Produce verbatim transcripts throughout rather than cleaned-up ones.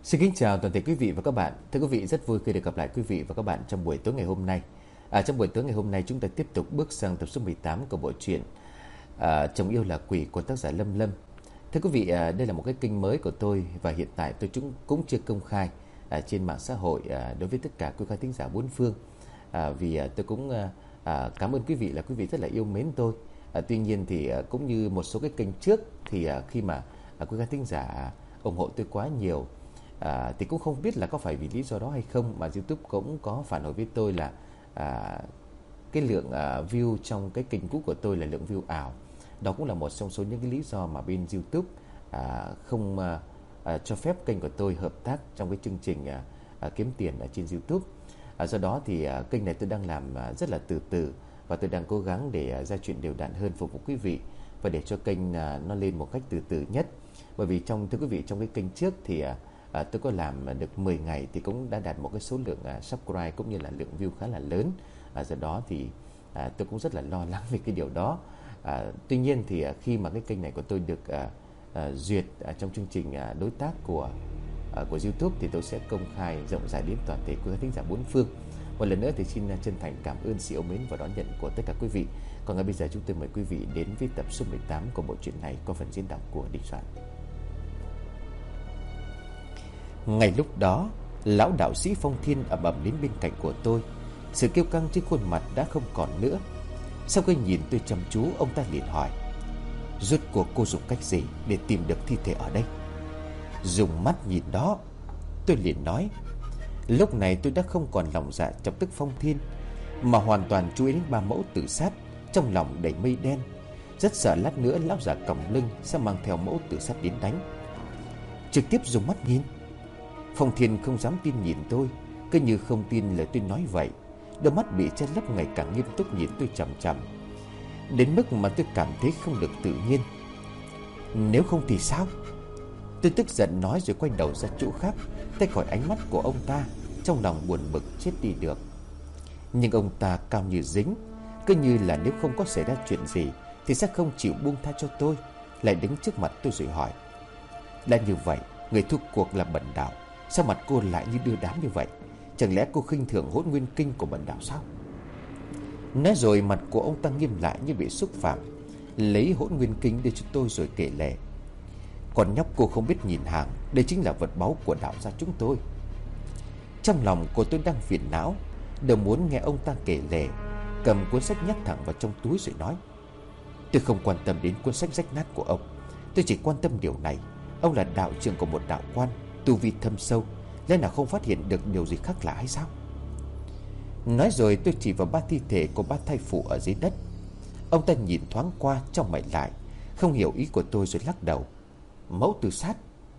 Xin kính chào toàn thể quý vị và các bạn. Thưa quý vị, rất vui khi được gặp lại quý vị và các bạn trong buổi tối ngày hôm nay. À, trong buổi tối ngày hôm nay chúng ta tiếp tục bước sang tập số mười tám của bộ truyện à, Chồng yêu là quỷ của tác giả Lâm Lâm. Thưa quý vị, à, đây là một cái kênh mới của tôi và hiện tại tôi chúng cũng chưa công khai à, trên mạng xã hội à, đối với tất cả quý khán thính giả bốn phương. À, vì à, tôi cũng à, à, cảm ơn quý vị là quý vị rất là yêu mến tôi. À, tuy nhiên thì à, cũng như một số cái kênh trước thì à, khi mà à, quý khán thính giả ủng hộ tôi quá nhiều, À, thì cũng không biết là có phải vì lý do đó hay không mà YouTube cũng có phản hồi với tôi là à, cái lượng à, view trong cái kênh cũ của tôi là lượng view ảo. Đó cũng là một trong số những cái lý do mà bên YouTube à, không à, à, cho phép kênh của tôi hợp tác trong cái chương trình à, à, kiếm tiền ở trên YouTube. À, do đó thì à, kênh này tôi đang làm à, rất là từ từ và tôi đang cố gắng để à, ra chuyện đều đặn hơn phục vụ quý vị và để cho kênh à, nó lên một cách từ từ nhất. Bởi vì trong thưa quý vị trong cái kênh trước thì à, À, tôi có làm được mười ngày thì cũng đã đạt một cái số lượng à, subscribe cũng như là lượng view khá là lớn. À, do đó thì à, tôi cũng rất là lo lắng về cái điều đó. À, tuy nhiên thì à, khi mà cái kênh này của tôi được à, à, duyệt à, trong chương trình à, đối tác của à, của YouTube thì tôi sẽ công khai rộng rãi đến toàn thể quý khán thính giả bốn phương. Một lần nữa thì xin chân thành cảm ơn sự yêu mến và đón nhận của tất cả quý vị. Còn ngay bây giờ chúng tôi mời quý vị đến với tập số mười tám của bộ truyện này có phần diễn đọc của Đình Soạn. Ngay lúc đó, lão đạo sĩ Phong Thiên ầm ầm đến bên cạnh của tôi. Sự kiêu căng trên khuôn mặt đã không còn nữa. Sau khi nhìn tôi chăm chú, ông ta liền hỏi: rốt cuộc cô dùng cách gì để tìm được thi thể ở đây? Dùng mắt nhìn đó, tôi liền nói. Lúc này tôi đã không còn lòng dạ chọc tức Phong Thiên, mà hoàn toàn chú ý đến ba mẫu tự sát, trong lòng đầy mây đen. Rất sợ lát nữa lão già còng lưng sẽ mang theo mẫu tự sát đến đánh. Trực tiếp dùng mắt nhìn? Phong Thiên không dám tin nhìn tôi, cứ như không tin lời tôi nói vậy. Đôi mắt bị che lấp ngày càng nghiêm túc nhìn tôi chằm chằm, đến mức mà tôi cảm thấy không được tự nhiên. Nếu không thì sao? Tôi tức giận nói rồi quay đầu ra chỗ khác, tay khỏi ánh mắt của ông ta, trong lòng buồn bực chết đi được. Nhưng ông ta cao như dính, cứ như là nếu không có xảy ra chuyện gì thì sẽ không chịu buông tha cho tôi, lại đứng trước mặt tôi rồi hỏi: đã như vậy, người thua cuộc là Bần Đạo, sao mặt cô lại như đưa đám như vậy? Chẳng lẽ cô khinh thường Hỗn Nguyên Kinh của Bần Đạo sao? Nói rồi mặt của ông ta nghiêm lại như bị xúc phạm, lấy Hỗn Nguyên Kinh đưa cho tôi rồi kể lể: còn nhóc cô không biết nhìn hàng, đây chính là vật báu của đạo gia chúng tôi. Trong lòng của tôi đang phiền não, đều muốn nghe ông ta kể lể, cầm cuốn sách nhét thẳng vào trong túi rồi nói: tôi không quan tâm đến cuốn sách rách nát của ông, tôi chỉ quan tâm điều này. Ông là đạo trưởng của một đạo quan, tu vi thâm sâu, lẽ nào không phát hiện được điều gì khác lạ hay sao? Nói rồi tôi chỉ vào ba thi thể của ba thai phụ ở dưới đất. Ông ta nhìn thoáng qua trong mày lại, không hiểu ý của tôi rồi lắc đầu: mẫu tự sát.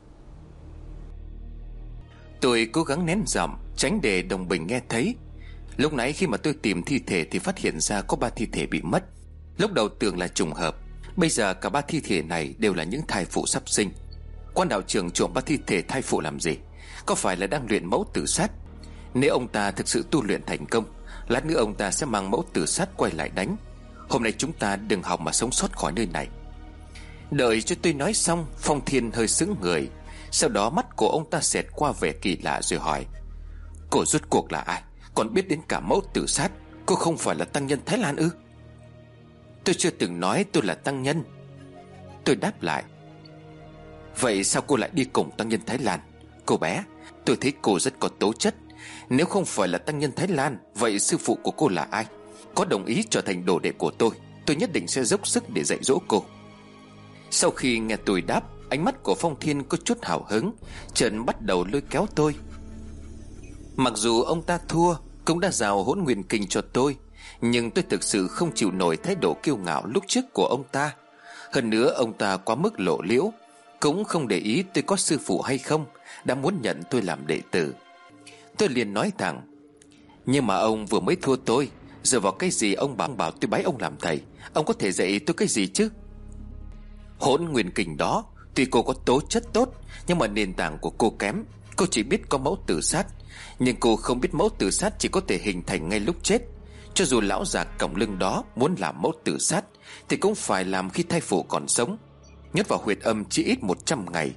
Tôi cố gắng nén giọng, tránh để đồng bình nghe thấy. Lúc nãy khi mà tôi tìm thi thể thì phát hiện ra có ba thi thể bị mất. Lúc đầu tưởng là trùng hợp, bây giờ cả ba thi thể này đều là những thai phụ sắp sinh. Quan đạo trưởng trộm ba thi thể thai phụ làm gì? Có phải là đang luyện mẫu tử sát? Nếu ông ta thực sự tu luyện thành công, lát nữa ông ta sẽ mang mẫu tử sát quay lại đánh. Hôm nay chúng ta đừng hòng mà sống sót khỏi nơi này. Đợi cho tôi nói xong, Phong Thiên hơi sững người. Sau đó mắt của ông ta xẹt qua vẻ kỳ lạ rồi hỏi: cô rốt cuộc là ai? Còn biết đến cả mẫu tử sát? Cô không phải là tăng nhân Thái Lan ư? Tôi chưa từng nói tôi là tăng nhân, tôi đáp lại. Vậy sao cô lại đi cùng tăng nhân Thái Lan? Cô bé, tôi thấy cô rất có tố chất. Nếu không phải là tăng nhân Thái Lan, vậy sư phụ của cô là ai? Có đồng ý trở thành đồ đệ của tôi, tôi nhất định sẽ dốc sức để dạy dỗ cô. Sau khi nghe tôi đáp, ánh mắt của Phong Thiên có chút hào hứng, Trần bắt đầu lôi kéo tôi. Mặc dù ông ta thua, cũng đã giao Hỗn Nguyên Kinh cho tôi, nhưng tôi thực sự không chịu nổi thái độ kiêu ngạo lúc trước của ông ta. Hơn nữa ông ta quá mức lộ liễu, cũng không để ý tôi có sư phụ hay không, đã muốn nhận tôi làm đệ tử. Tôi liền nói thẳng: nhưng mà ông vừa mới thua tôi, dựa vào cái gì ông bảo bảo tôi bái ông làm thầy? Ông có thể dạy tôi cái gì chứ? Hỗn Nguyên Kinh đó, tuy cô có tố chất tốt, nhưng mà nền tảng của cô kém. Cô chỉ biết có mẫu tử sát, nhưng cô không biết mẫu tử sát chỉ có thể hình thành ngay lúc chết. Cho dù lão già còng lưng đó muốn làm mẫu tử sát thì cũng phải làm khi thai phụ còn sống, nhốt vào huyệt âm chỉ ít một trăm ngày.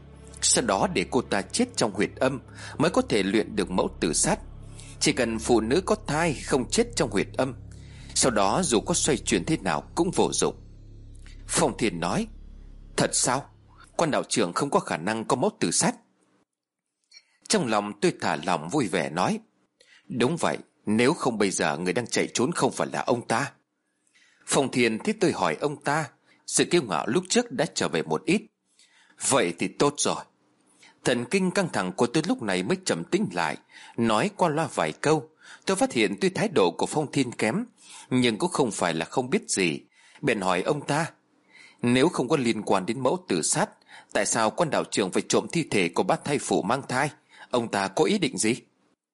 Sau đó để cô ta chết trong huyệt âm mới có thể luyện được mẫu tử sát. Chỉ cần phụ nữ có thai không chết trong huyệt âm, sau đó dù có xoay chuyển thế nào cũng vô dụng. Phong Thiên nói: Thật sao? Quan đạo trưởng không có khả năng có mẫu tử sát? Trong lòng tôi thả lòng vui vẻ nói: Đúng vậy, nếu không bây giờ người đang chạy trốn không phải là ông ta. Phong Thiên thấy tôi hỏi ông ta, sự kiêu ngạo lúc trước đã trở về một ít. Vậy thì tốt rồi. Thần kinh căng thẳng của tôi lúc này mới trầm tĩnh lại. Nói qua loa vài câu, tôi phát hiện tuy thái độ của Phong Thiên kém, nhưng cũng không phải là không biết gì. Bèn hỏi ông ta: Nếu không có liên quan đến mẫu tử sát, tại sao quan đạo trưởng phải trộm thi thể của bác thai phụ mang thai? Ông ta có ý định gì?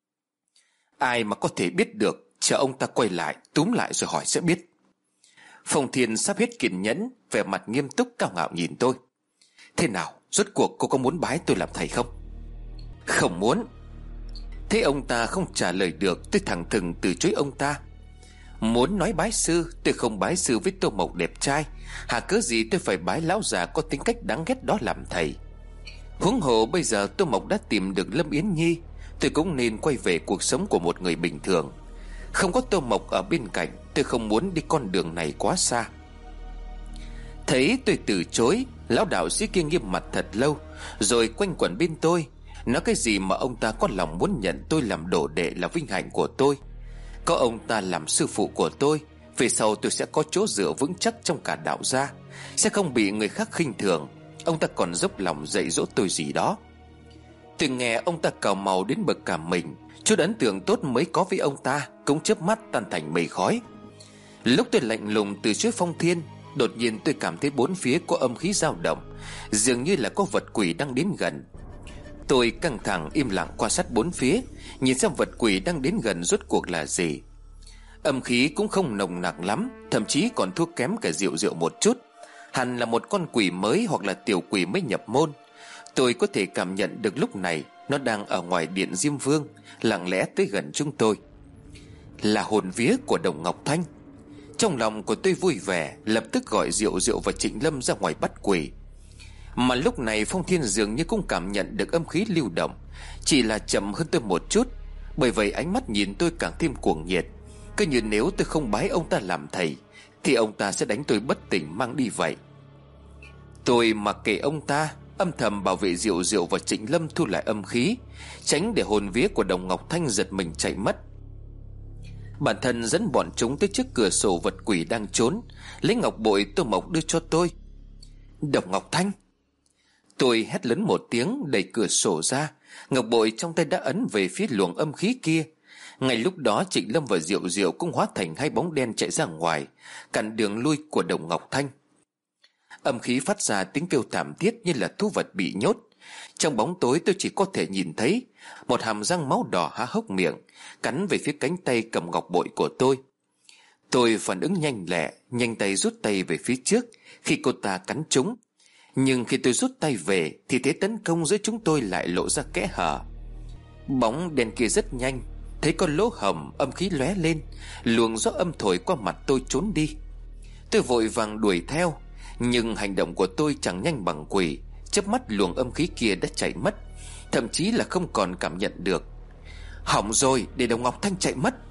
Ai mà có thể biết được, chờ ông ta quay lại túm lại rồi hỏi sẽ biết. Phong Thiên sắp hết kiên nhẫn, vẻ mặt nghiêm túc cao ngạo nhìn tôi. Thế nào, rốt cuộc cô có muốn bái tôi làm thầy không? Không muốn. Thế ông ta không trả lời được, tôi thẳng thừng từ chối ông ta. Muốn nói bái sư, tôi không bái sư với Tô Mộc đẹp trai, hà cớ gì tôi phải bái lão già có tính cách đáng ghét đó làm thầy. Huống hồ bây giờ Tô Mộc đã tìm được Lâm Yến Nhi, tôi cũng nên quay về cuộc sống của một người bình thường. Không có Tô Mộc ở bên cạnh, tôi không muốn đi con đường này quá xa. Thấy tôi từ chối, lão đạo sĩ kia nghiêm mặt thật lâu, rồi quanh quẩn bên tôi, nói cái gì mà ông ta có lòng muốn nhận tôi làm đồ đệ là vinh hạnh của tôi. Có ông ta làm sư phụ của tôi, về sau tôi sẽ có chỗ dựa vững chắc trong cả đạo gia, sẽ không bị người khác khinh thường. Ông ta còn dốc lòng dạy dỗ tôi gì đó. Tôi nghe ông ta cào màu đến bậc cả mình, chút ấn tượng tốt mới có với ông ta cũng chớp mắt tan thành mây khói. Lúc tôi lạnh lùng từ chối Phong Thiên, đột nhiên tôi cảm thấy bốn phía có âm khí dao động, dường như là có vật quỷ đang đến gần. Tôi căng thẳng im lặng quan sát bốn phía, nhìn xem vật quỷ đang đến gần rốt cuộc là gì. Âm khí cũng không nồng nặc lắm, thậm chí còn thua kém cả Diệu Diệu một chút. Hẳn là một con quỷ mới hoặc là tiểu quỷ mới nhập môn. Tôi có thể cảm nhận được lúc này nó đang ở ngoài điện Diêm Vương, lặng lẽ tới gần chúng tôi. Là hồn vía của Đồng Ngọc Thanh. Trong lòng của tôi vui vẻ, lập tức gọi Diệu Diệu và Trịnh Lâm ra ngoài bắt quỷ. Mà lúc này Phong Thiên dường như cũng cảm nhận được âm khí lưu động, chỉ là chậm hơn tôi một chút. Bởi vậy ánh mắt nhìn tôi càng thêm cuồng nhiệt, cứ như nếu tôi không bái ông ta làm thầy thì ông ta sẽ đánh tôi bất tỉnh mang đi vậy. Tôi mặc kệ ông ta, âm thầm bảo vệ Diệu Diệu và Trịnh Lâm thu lại âm khí, tránh để hồn vía của Đồng Ngọc Thanh giật mình chạy mất. Bản thân dẫn bọn chúng tới trước cửa sổ vật quỷ đang trốn, lấy ngọc bội Tô Mộc đưa cho tôi. Đồng Ngọc Thanh! Tôi hét lớn một tiếng, đẩy cửa sổ ra. Ngọc bội trong tay đã ấn về phía luồng âm khí kia. Ngay lúc đó Trịnh Lâm và Diệu Diệu cũng hóa thành hai bóng đen chạy ra ngoài, cản đường lui của Đồng Ngọc Thanh. Âm khí phát ra tiếng kêu thảm thiết như là thú vật bị nhốt. Trong bóng tối tôi chỉ có thể nhìn thấy một hàm răng máu đỏ há hốc miệng, cắn về phía cánh tay cầm ngọc bội của tôi. Tôi phản ứng nhanh lẹ, nhanh tay rút tay về phía trước khi cô ta cắn trúng. Nhưng khi tôi rút tay về thì thế tấn công giữa chúng tôi lại lộ ra kẽ hở. Bóng đen kia rất nhanh, thấy có lỗ hổng, âm khí lóe lên, luồng gió âm thổi qua mặt tôi trốn đi. Tôi vội vàng đuổi theo, nhưng hành động của tôi chẳng nhanh bằng quỷ. Chớp mắt luồng âm khí kia đã chạy mất, thậm chí là không còn cảm nhận được. Hỏng rồi, để Đồng Ngọc Thanh chạy mất.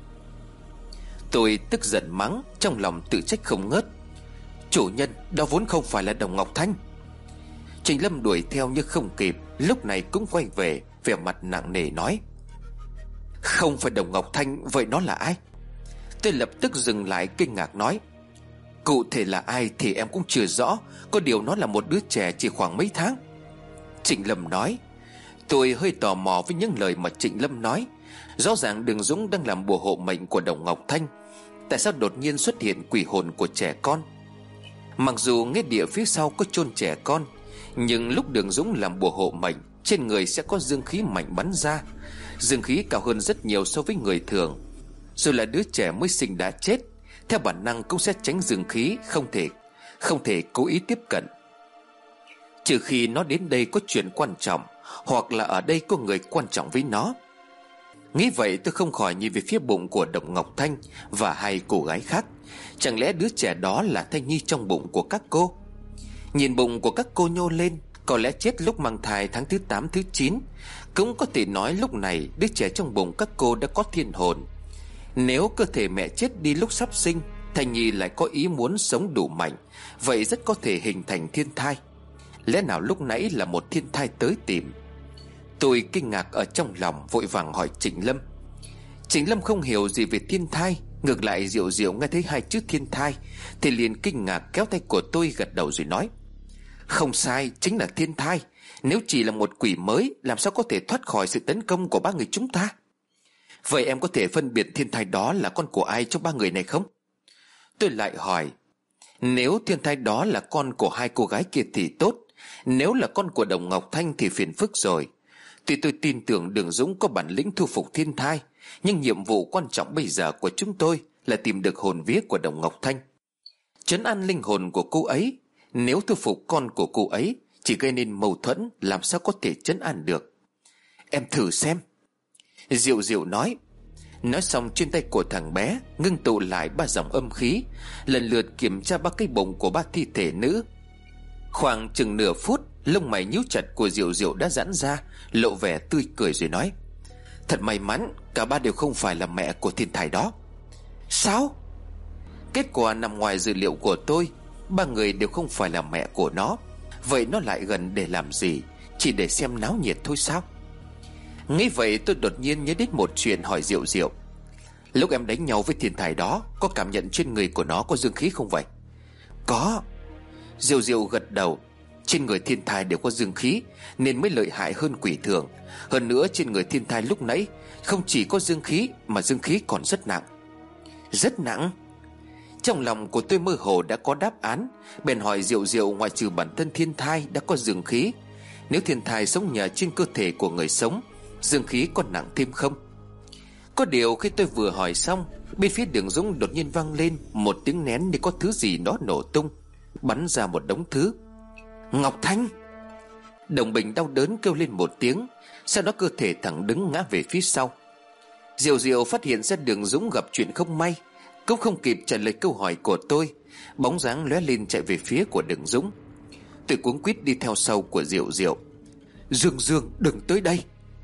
Tôi tức giận mắng, trong lòng tự trách không ngớt. Chủ nhân, đó vốn không phải là Đồng Ngọc Thanh. Trịnh Lâm đuổi theo nhưng không kịp, lúc này cũng quay về, vẻ mặt nặng nề nói: Không phải Đồng Ngọc Thanh, vậy nó là ai? Tôi lập tức dừng lại kinh ngạc nói: Cụ thể là ai thì em cũng chưa rõ, có điều nó là một đứa trẻ chỉ khoảng mấy tháng. Trịnh Lâm nói. Tôi hơi tò mò với những lời mà Trịnh Lâm nói. Rõ ràng Đường Dũng đang làm bùa hộ mệnh của Đồng Ngọc Thanh, tại sao đột nhiên xuất hiện quỷ hồn của trẻ con? Mặc dù nghĩa địa phía sau có chôn trẻ con, nhưng lúc Đường Dũng làm bùa hộ mệnh, trên người sẽ có dương khí mạnh bắn ra, dương khí cao hơn rất nhiều so với người thường. Rồi là đứa trẻ mới sinh đã chết, theo bản năng cũng sẽ tránh dương khí, không thể không thể cố ý tiếp cận, trừ khi nó đến đây có chuyện quan trọng, hoặc là ở đây có người quan trọng với nó. Nghĩ vậy tôi không khỏi nhìn về phía bụng của Đồng Ngọc Thanh và hai cô gái khác. Chẳng lẽ đứa trẻ đó là thai nhi trong bụng của các cô? Nhìn bụng của các cô nhô lên, Có lẽ chết lúc mang thai tháng thứ tám thứ chín. Cũng có thể nói lúc này đứa trẻ trong bụng các cô đã có thiên hồn. Nếu cơ thể mẹ chết đi lúc sắp sinh, thai nhi lại có ý muốn sống đủ mạnh, vậy rất có thể hình thành thiên thai. Lẽ nào lúc nãy là một thiên thai tới tìm? Tôi kinh ngạc ở trong lòng, vội vàng hỏi Trịnh Lâm. Trịnh Lâm không hiểu gì về thiên thai. Ngược lại Diệu Diệu nghe thấy hai chữ thiên thai thì liền kinh ngạc kéo tay của tôi, gật đầu rồi nói: Không sai, chính là thiên thai. Nếu chỉ là một quỷ mới, làm sao có thể thoát khỏi sự tấn công của ba người chúng ta? Vậy em có thể phân biệt thiên thai đó là con của ai trong ba người này không? Tôi lại hỏi: Nếu thiên thai đó là con của hai cô gái kia thì tốt. Nếu là con của Đồng Ngọc Thanh thì phiền phức rồi. Tuy tôi tin tưởng Đường Dũng có bản lĩnh thu phục thiên thai, nhưng nhiệm vụ quan trọng bây giờ của chúng tôi là tìm được hồn vía của Đồng Ngọc Thanh, trấn an linh hồn của cô ấy. Nếu thu phục con của cô ấy chỉ gây nên mâu thuẫn, làm sao có thể trấn an được? Em thử xem, Diệu Diệu nói. Nói xong trên tay của thằng bé ngưng tụ lại ba dòng âm khí, lần lượt kiểm tra ba cái bụng của ba thi thể nữ. Khoảng chừng nửa phút, lông mày nhíu chặt của Diệu Diệu đã giãn ra, lộ vẻ tươi cười rồi nói: Thật may mắn, cả ba đều không phải là mẹ của thiên thai đó. Sao? Kết quả nằm ngoài dự liệu của tôi. Ba người đều không phải là mẹ của nó. Vậy nó lại gần để làm gì? Chỉ để xem náo nhiệt thôi sao? Nghĩ vậy tôi đột nhiên nhớ đến một chuyện, hỏi Diệu Diệu: Lúc em đánh nhau với thiên thai đó, có cảm nhận trên người của nó có dương khí không vậy? Có. Diệu Diệu gật đầu. Trên người thiên thai đều có dương khí, nên mới lợi hại hơn quỷ thường. Hơn nữa trên người thiên thai lúc nãy không chỉ có dương khí, mà dương khí còn rất nặng. Rất nặng? Trong lòng của tôi mơ hồ đã có đáp án, bèn hỏi Diệu Diệu: Ngoại trừ bản thân thiên thai đã có dương khí, nếu thiên thai sống nhờ trên cơ thể của người sống, dương khí có nặng thêm không? Có điều khi tôi vừa hỏi xong, bên phía Đường Dũng đột nhiên vang lên một tiếng nén như có thứ gì đó nổ tung, bắn ra một đống thứ. Ngọc Thanh! Đồng Bình đau đớn kêu lên một tiếng, sau đó cơ thể thẳng đứng ngã về phía sau. Diệu Diệu phát hiện ra Đường Dũng gặp chuyện không may, cũng không kịp trả lời câu hỏi của tôi, bóng dáng lóe lên chạy về phía của Đường Dũng. Tôi cuống quýt đi theo sau của Diệu Diệu. Dương Dương, đừng tới đây!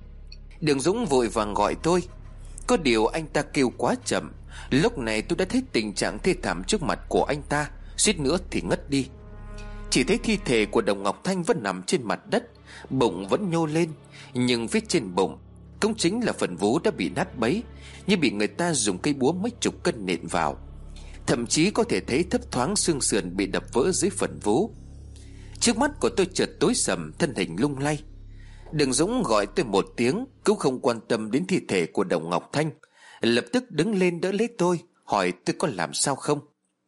Đường Dũng vội vàng gọi tôi. Có điều anh ta kêu quá chậm. Lúc này tôi đã thấy tình trạng thê thảm trước mặt của anh ta, suýt nữa thì ngất đi. Chỉ thấy thi thể của Đồng Ngọc Thanh vẫn nằm trên mặt đất, bụng vẫn nhô lên, nhưng phía trên bụng cũng chính là phần vú đã bị nát bấy, như bị người ta dùng cây búa mấy chục cân nện vào. Thậm chí có thể thấy thấp thoáng xương sườn bị đập vỡ dưới phần vú. Trước mắt của tôi chợt tối sầm, thân hình lung lay. Đường Dũng gọi tôi một tiếng, cũng không quan tâm đến thi thể của Đồng Ngọc Thanh, lập tức đứng lên đỡ lấy tôi, hỏi tôi có làm sao không.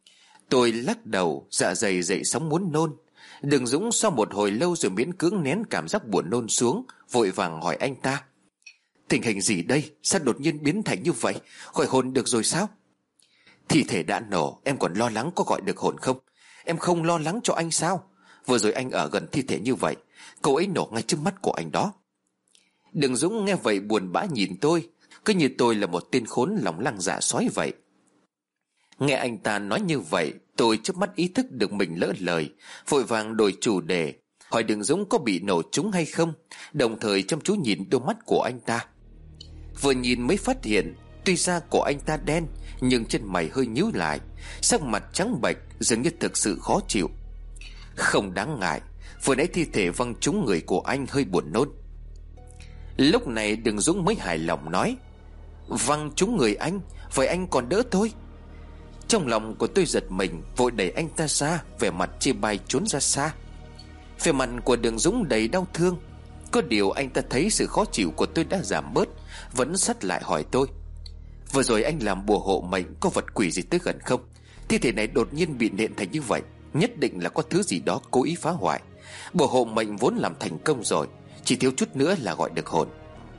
Tôi lắc đầu, dạ dày dậy sóng muốn nôn. Đường Dũng sau một hồi lâu rồi miễn cưỡng nén cảm giác buồn nôn xuống, vội vàng hỏi anh ta: Tình hình gì đây? Sao đột nhiên biến thành như vậy? Gọi hồn được rồi sao? Thi thể đã nổ, em còn lo lắng có gọi được hồn không? Em không lo lắng cho anh sao? Vừa rồi anh ở gần thi thể như vậy, cô ấy nổ ngay trước mắt của anh đó. Đường Dũng nghe vậy buồn bã nhìn tôi, cứ như tôi là một tên khốn lòng lăng dạ sói vậy. Nghe anh ta nói như vậy, tôi chớp mắt ý thức được mình lỡ lời, vội vàng đổi chủ đề, hỏi Đường Dũng có bị nổ trúng hay không, đồng thời chăm chú nhìn đôi mắt của anh ta. Vừa nhìn mới phát hiện, tuy da của anh ta đen, nhưng chân mày hơi nhíu lại, sắc mặt trắng bệch, dường như thực sự khó chịu. Không đáng ngại, vừa nãy thi thể văng trúng người của anh hơi buồn nôn. Lúc này Đường Dũng mới hài lòng nói: Văng trúng người anh, vậy anh còn đỡ thôi. Trong lòng của tôi giật mình, vội đẩy anh ta ra, vẻ mặt chê bai trốn ra xa. Vẻ mặt của Đường Dũng đầy đau thương. Có điều anh ta thấy sự khó chịu của tôi đã giảm bớt, vẫn sắt lại hỏi tôi: Vừa rồi anh làm bùa hộ mệnh, có vật quỷ gì tới gần không? Thi thể này đột nhiên bị nện thành như vậy, nhất định là có thứ gì đó cố ý phá hoại. Bùa hộ mệnh vốn làm thành công rồi, chỉ thiếu chút nữa là gọi được hồn.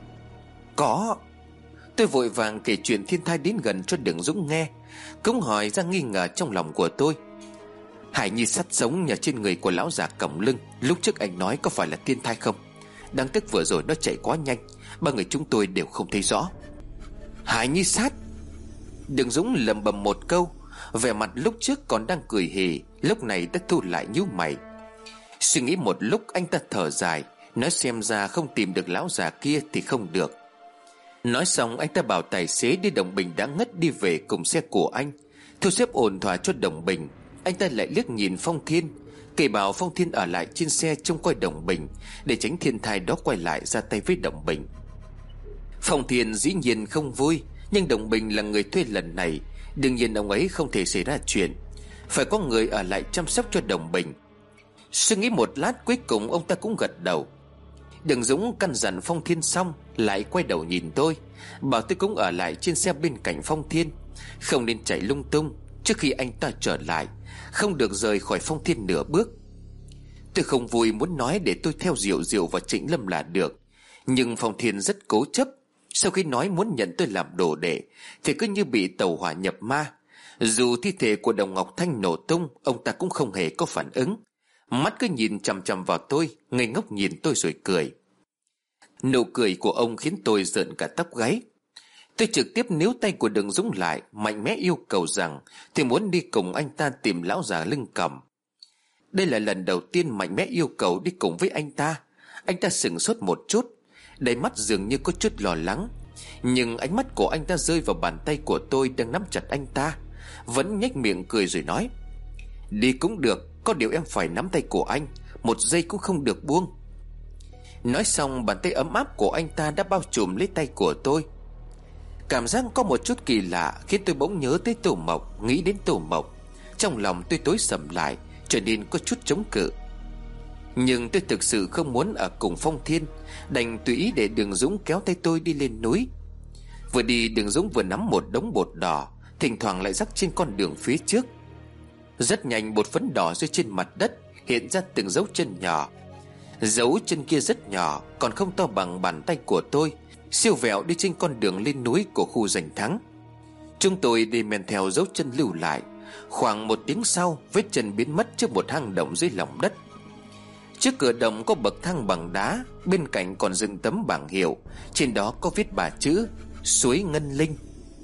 Có. Tôi vội vàng kể chuyện thiên thai đến gần cho Đường Dũng nghe, cũng hỏi ra nghi ngờ trong lòng của tôi. Hải nhi sắt sống nhờ trên người của lão già còng lưng, lúc trước anh nói có phải là thiên thai không? Đáng tiếc vừa rồi nó chạy quá nhanh, ba người chúng tôi đều không thấy rõ. Hải nhi sát. Đường Dũng lẩm bẩm một câu, vẻ mặt lúc trước còn đang cười hì, lúc này đã thu lại nhíu mày. Suy nghĩ một lúc, anh ta thở dài, nói xem ra không tìm được lão già kia thì không được. Nói xong, anh ta bảo tài xế đi Đồng Bình đã ngất đi về cùng xe của anh, thu xếp ổn thỏa cho Đồng Bình. Anh ta lại liếc nhìn Phong Thiên, kể bảo Phong Thiên ở lại trên xe trông coi Đồng Bình, để tránh thiên thai đó quay lại ra tay với Đồng Bình. Phong Thiên dĩ nhiên không vui, nhưng Đồng Bình là người thuê lần này, đương nhiên ông ấy không thể xảy ra chuyện, phải có người ở lại chăm sóc cho Đồng Bình. Suy nghĩ một lát, cuối cùng ông ta cũng gật đầu. Đường Dũng căn dặn Phong Thiên xong, lại quay đầu nhìn tôi, bảo tôi cũng ở lại trên xe bên cạnh Phong Thiên, không nên chạy lung tung trước khi anh ta trở lại, không được rời khỏi Phong Thiên nửa bước. Tôi không vui, muốn nói để tôi theo Diệu Diệu và Trịnh Lâm là được, nhưng Phong Thiên rất cố chấp. Sau khi nói muốn nhận tôi làm đồ đệ thì cứ như bị tàu hỏa nhập ma. Dù thi thể của Đồng Ngọc Thanh nổ tung, ông ta cũng không hề có phản ứng, mắt cứ nhìn chằm chằm vào tôi, ngây ngốc nhìn tôi rồi cười. Nụ cười của ông khiến tôi rợn cả tóc gáy. Tôi trực tiếp níu tay của Đường Dũng lại, mạnh mẽ yêu cầu rằng tôi muốn đi cùng anh ta tìm lão già lưng còng. Đây là lần đầu tiên mạnh mẽ yêu cầu đi cùng với anh ta. Anh ta sững sốt một chút, đầy mắt dường như có chút lo lắng, nhưng ánh mắt của anh ta rơi vào bàn tay của tôi đang nắm chặt anh ta, vẫn nhếch miệng cười rồi nói: Đi cũng được, có điều em phải nắm tay của anh, một giây cũng không được buông. Nói xong, bàn tay ấm áp của anh ta đã bao trùm lấy tay của tôi. Cảm giác có một chút kỳ lạ khiến tôi bỗng nhớ tới Tô Mộc, nghĩ đến Tô Mộc. Trong lòng tôi tối sầm lại, trở nên có chút chống cự. Nhưng tôi thực sự không muốn ở cùng Phong Thiên, đành tùy ý để Đường Dũng kéo tay tôi đi lên núi. Vừa đi, Đường Dũng vừa nắm một đống bột đỏ, thỉnh thoảng lại rắc trên con đường phía trước. Rất nhanh, bột phấn đỏ rơi trên mặt đất, hiện ra từng dấu chân nhỏ. Dấu chân kia rất nhỏ, còn không to bằng bàn tay của tôi, siêu vẹo đi trên con đường lên núi của khu Giành Thắng. Chúng tôi đi men theo dấu chân lưu lại. Khoảng một tiếng sau, vết chân biến mất trước một hang động dưới lòng đất. Trước cửa động có bậc thang bằng đá, bên cạnh còn dựng tấm bảng hiệu, trên đó có viết ba chữ Suối Ngân Linh.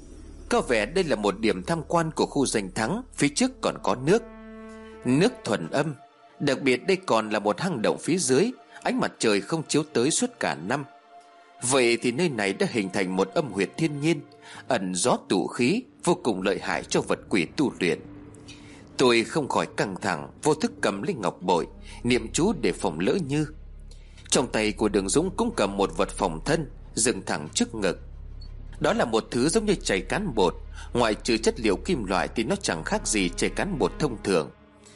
Có vẻ đây là một điểm tham quan của khu Giành Thắng. Phía trước còn có nước Nước thuần âm. Đặc biệt đây còn là một hang động phía dưới, ánh mặt trời không chiếu tới suốt cả năm. Vậy thì nơi này đã hình thành một âm huyệt thiên nhiên, ẩn gió tụ khí, vô cùng lợi hại cho vật quỷ tu luyện. Tôi không khỏi căng thẳng, vô thức cầm lấy ngọc bội, niệm chú để phòng lỡ như. Trong tay của Đường Dũng cũng cầm một vật phòng thân, dựng thẳng trước ngực. Đó là một thứ giống như chày cán bột, ngoại trừ chất liệu kim loại thì nó chẳng khác gì chày cán bột thông thường.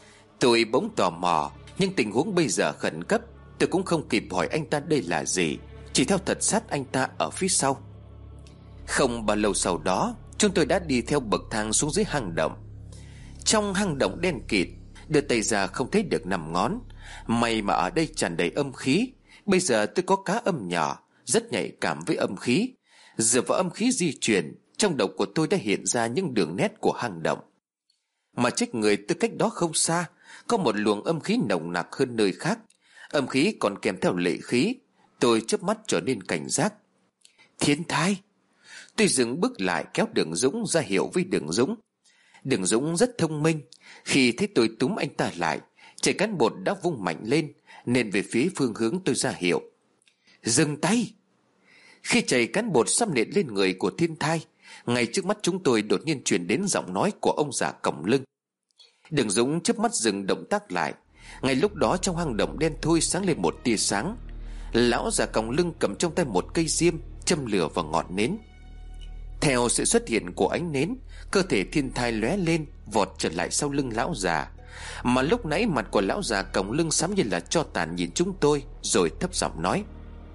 Tôi bỗng tò mò, nhưng tình huống bây giờ khẩn cấp, tôi cũng không kịp hỏi anh ta đây là gì, chỉ theo thật sát anh ta ở phía sau. Không bao lâu sau đó, chúng tôi đã đi theo bậc thang xuống dưới hang động. Trong hang động đen kịt, đưa tay ra không thấy được năm ngón. May mà ở đây tràn đầy âm khí. Bây giờ tôi có cá âm nhỏ, rất nhạy cảm với âm khí. Dựa vào âm khí di chuyển, trong đầu của tôi đã hiện ra những đường nét của hang động. Mà trách người, từ cách đó không xa có một luồng âm khí nồng nặc hơn nơi khác. Âm khí còn kèm theo lệ khí. Tôi chớp mắt trở nên cảnh giác. Thiên thai! Tôi dừng bước lại, kéo Đường Dũng ra hiệu với Đường Dũng. Đường Dũng rất thông minh, khi thấy tôi túm anh ta lại, chảy cán bột đã vung mạnh lên, nên về phía phương hướng tôi ra hiệu. Dừng tay! Khi chảy cán bột sắp nện lên người của thiên thai, ngay trước mắt chúng tôi đột nhiên truyền đến giọng nói của ông già còng lưng. Đường Dũng chớp mắt dừng động tác lại. Ngay lúc đó, trong hang động đen thui sáng lên một tia sáng. Lão già còng lưng cầm trong tay một cây diêm, châm lửa vào ngọn nến. Theo sự xuất hiện của ánh nến, cơ thể thiên thai lóe lên, vọt trở lại sau lưng lão già. Mà lúc nãy mặt của lão già còng lưng xám như là tro tàn nhìn chúng tôi, rồi thấp giọng nói: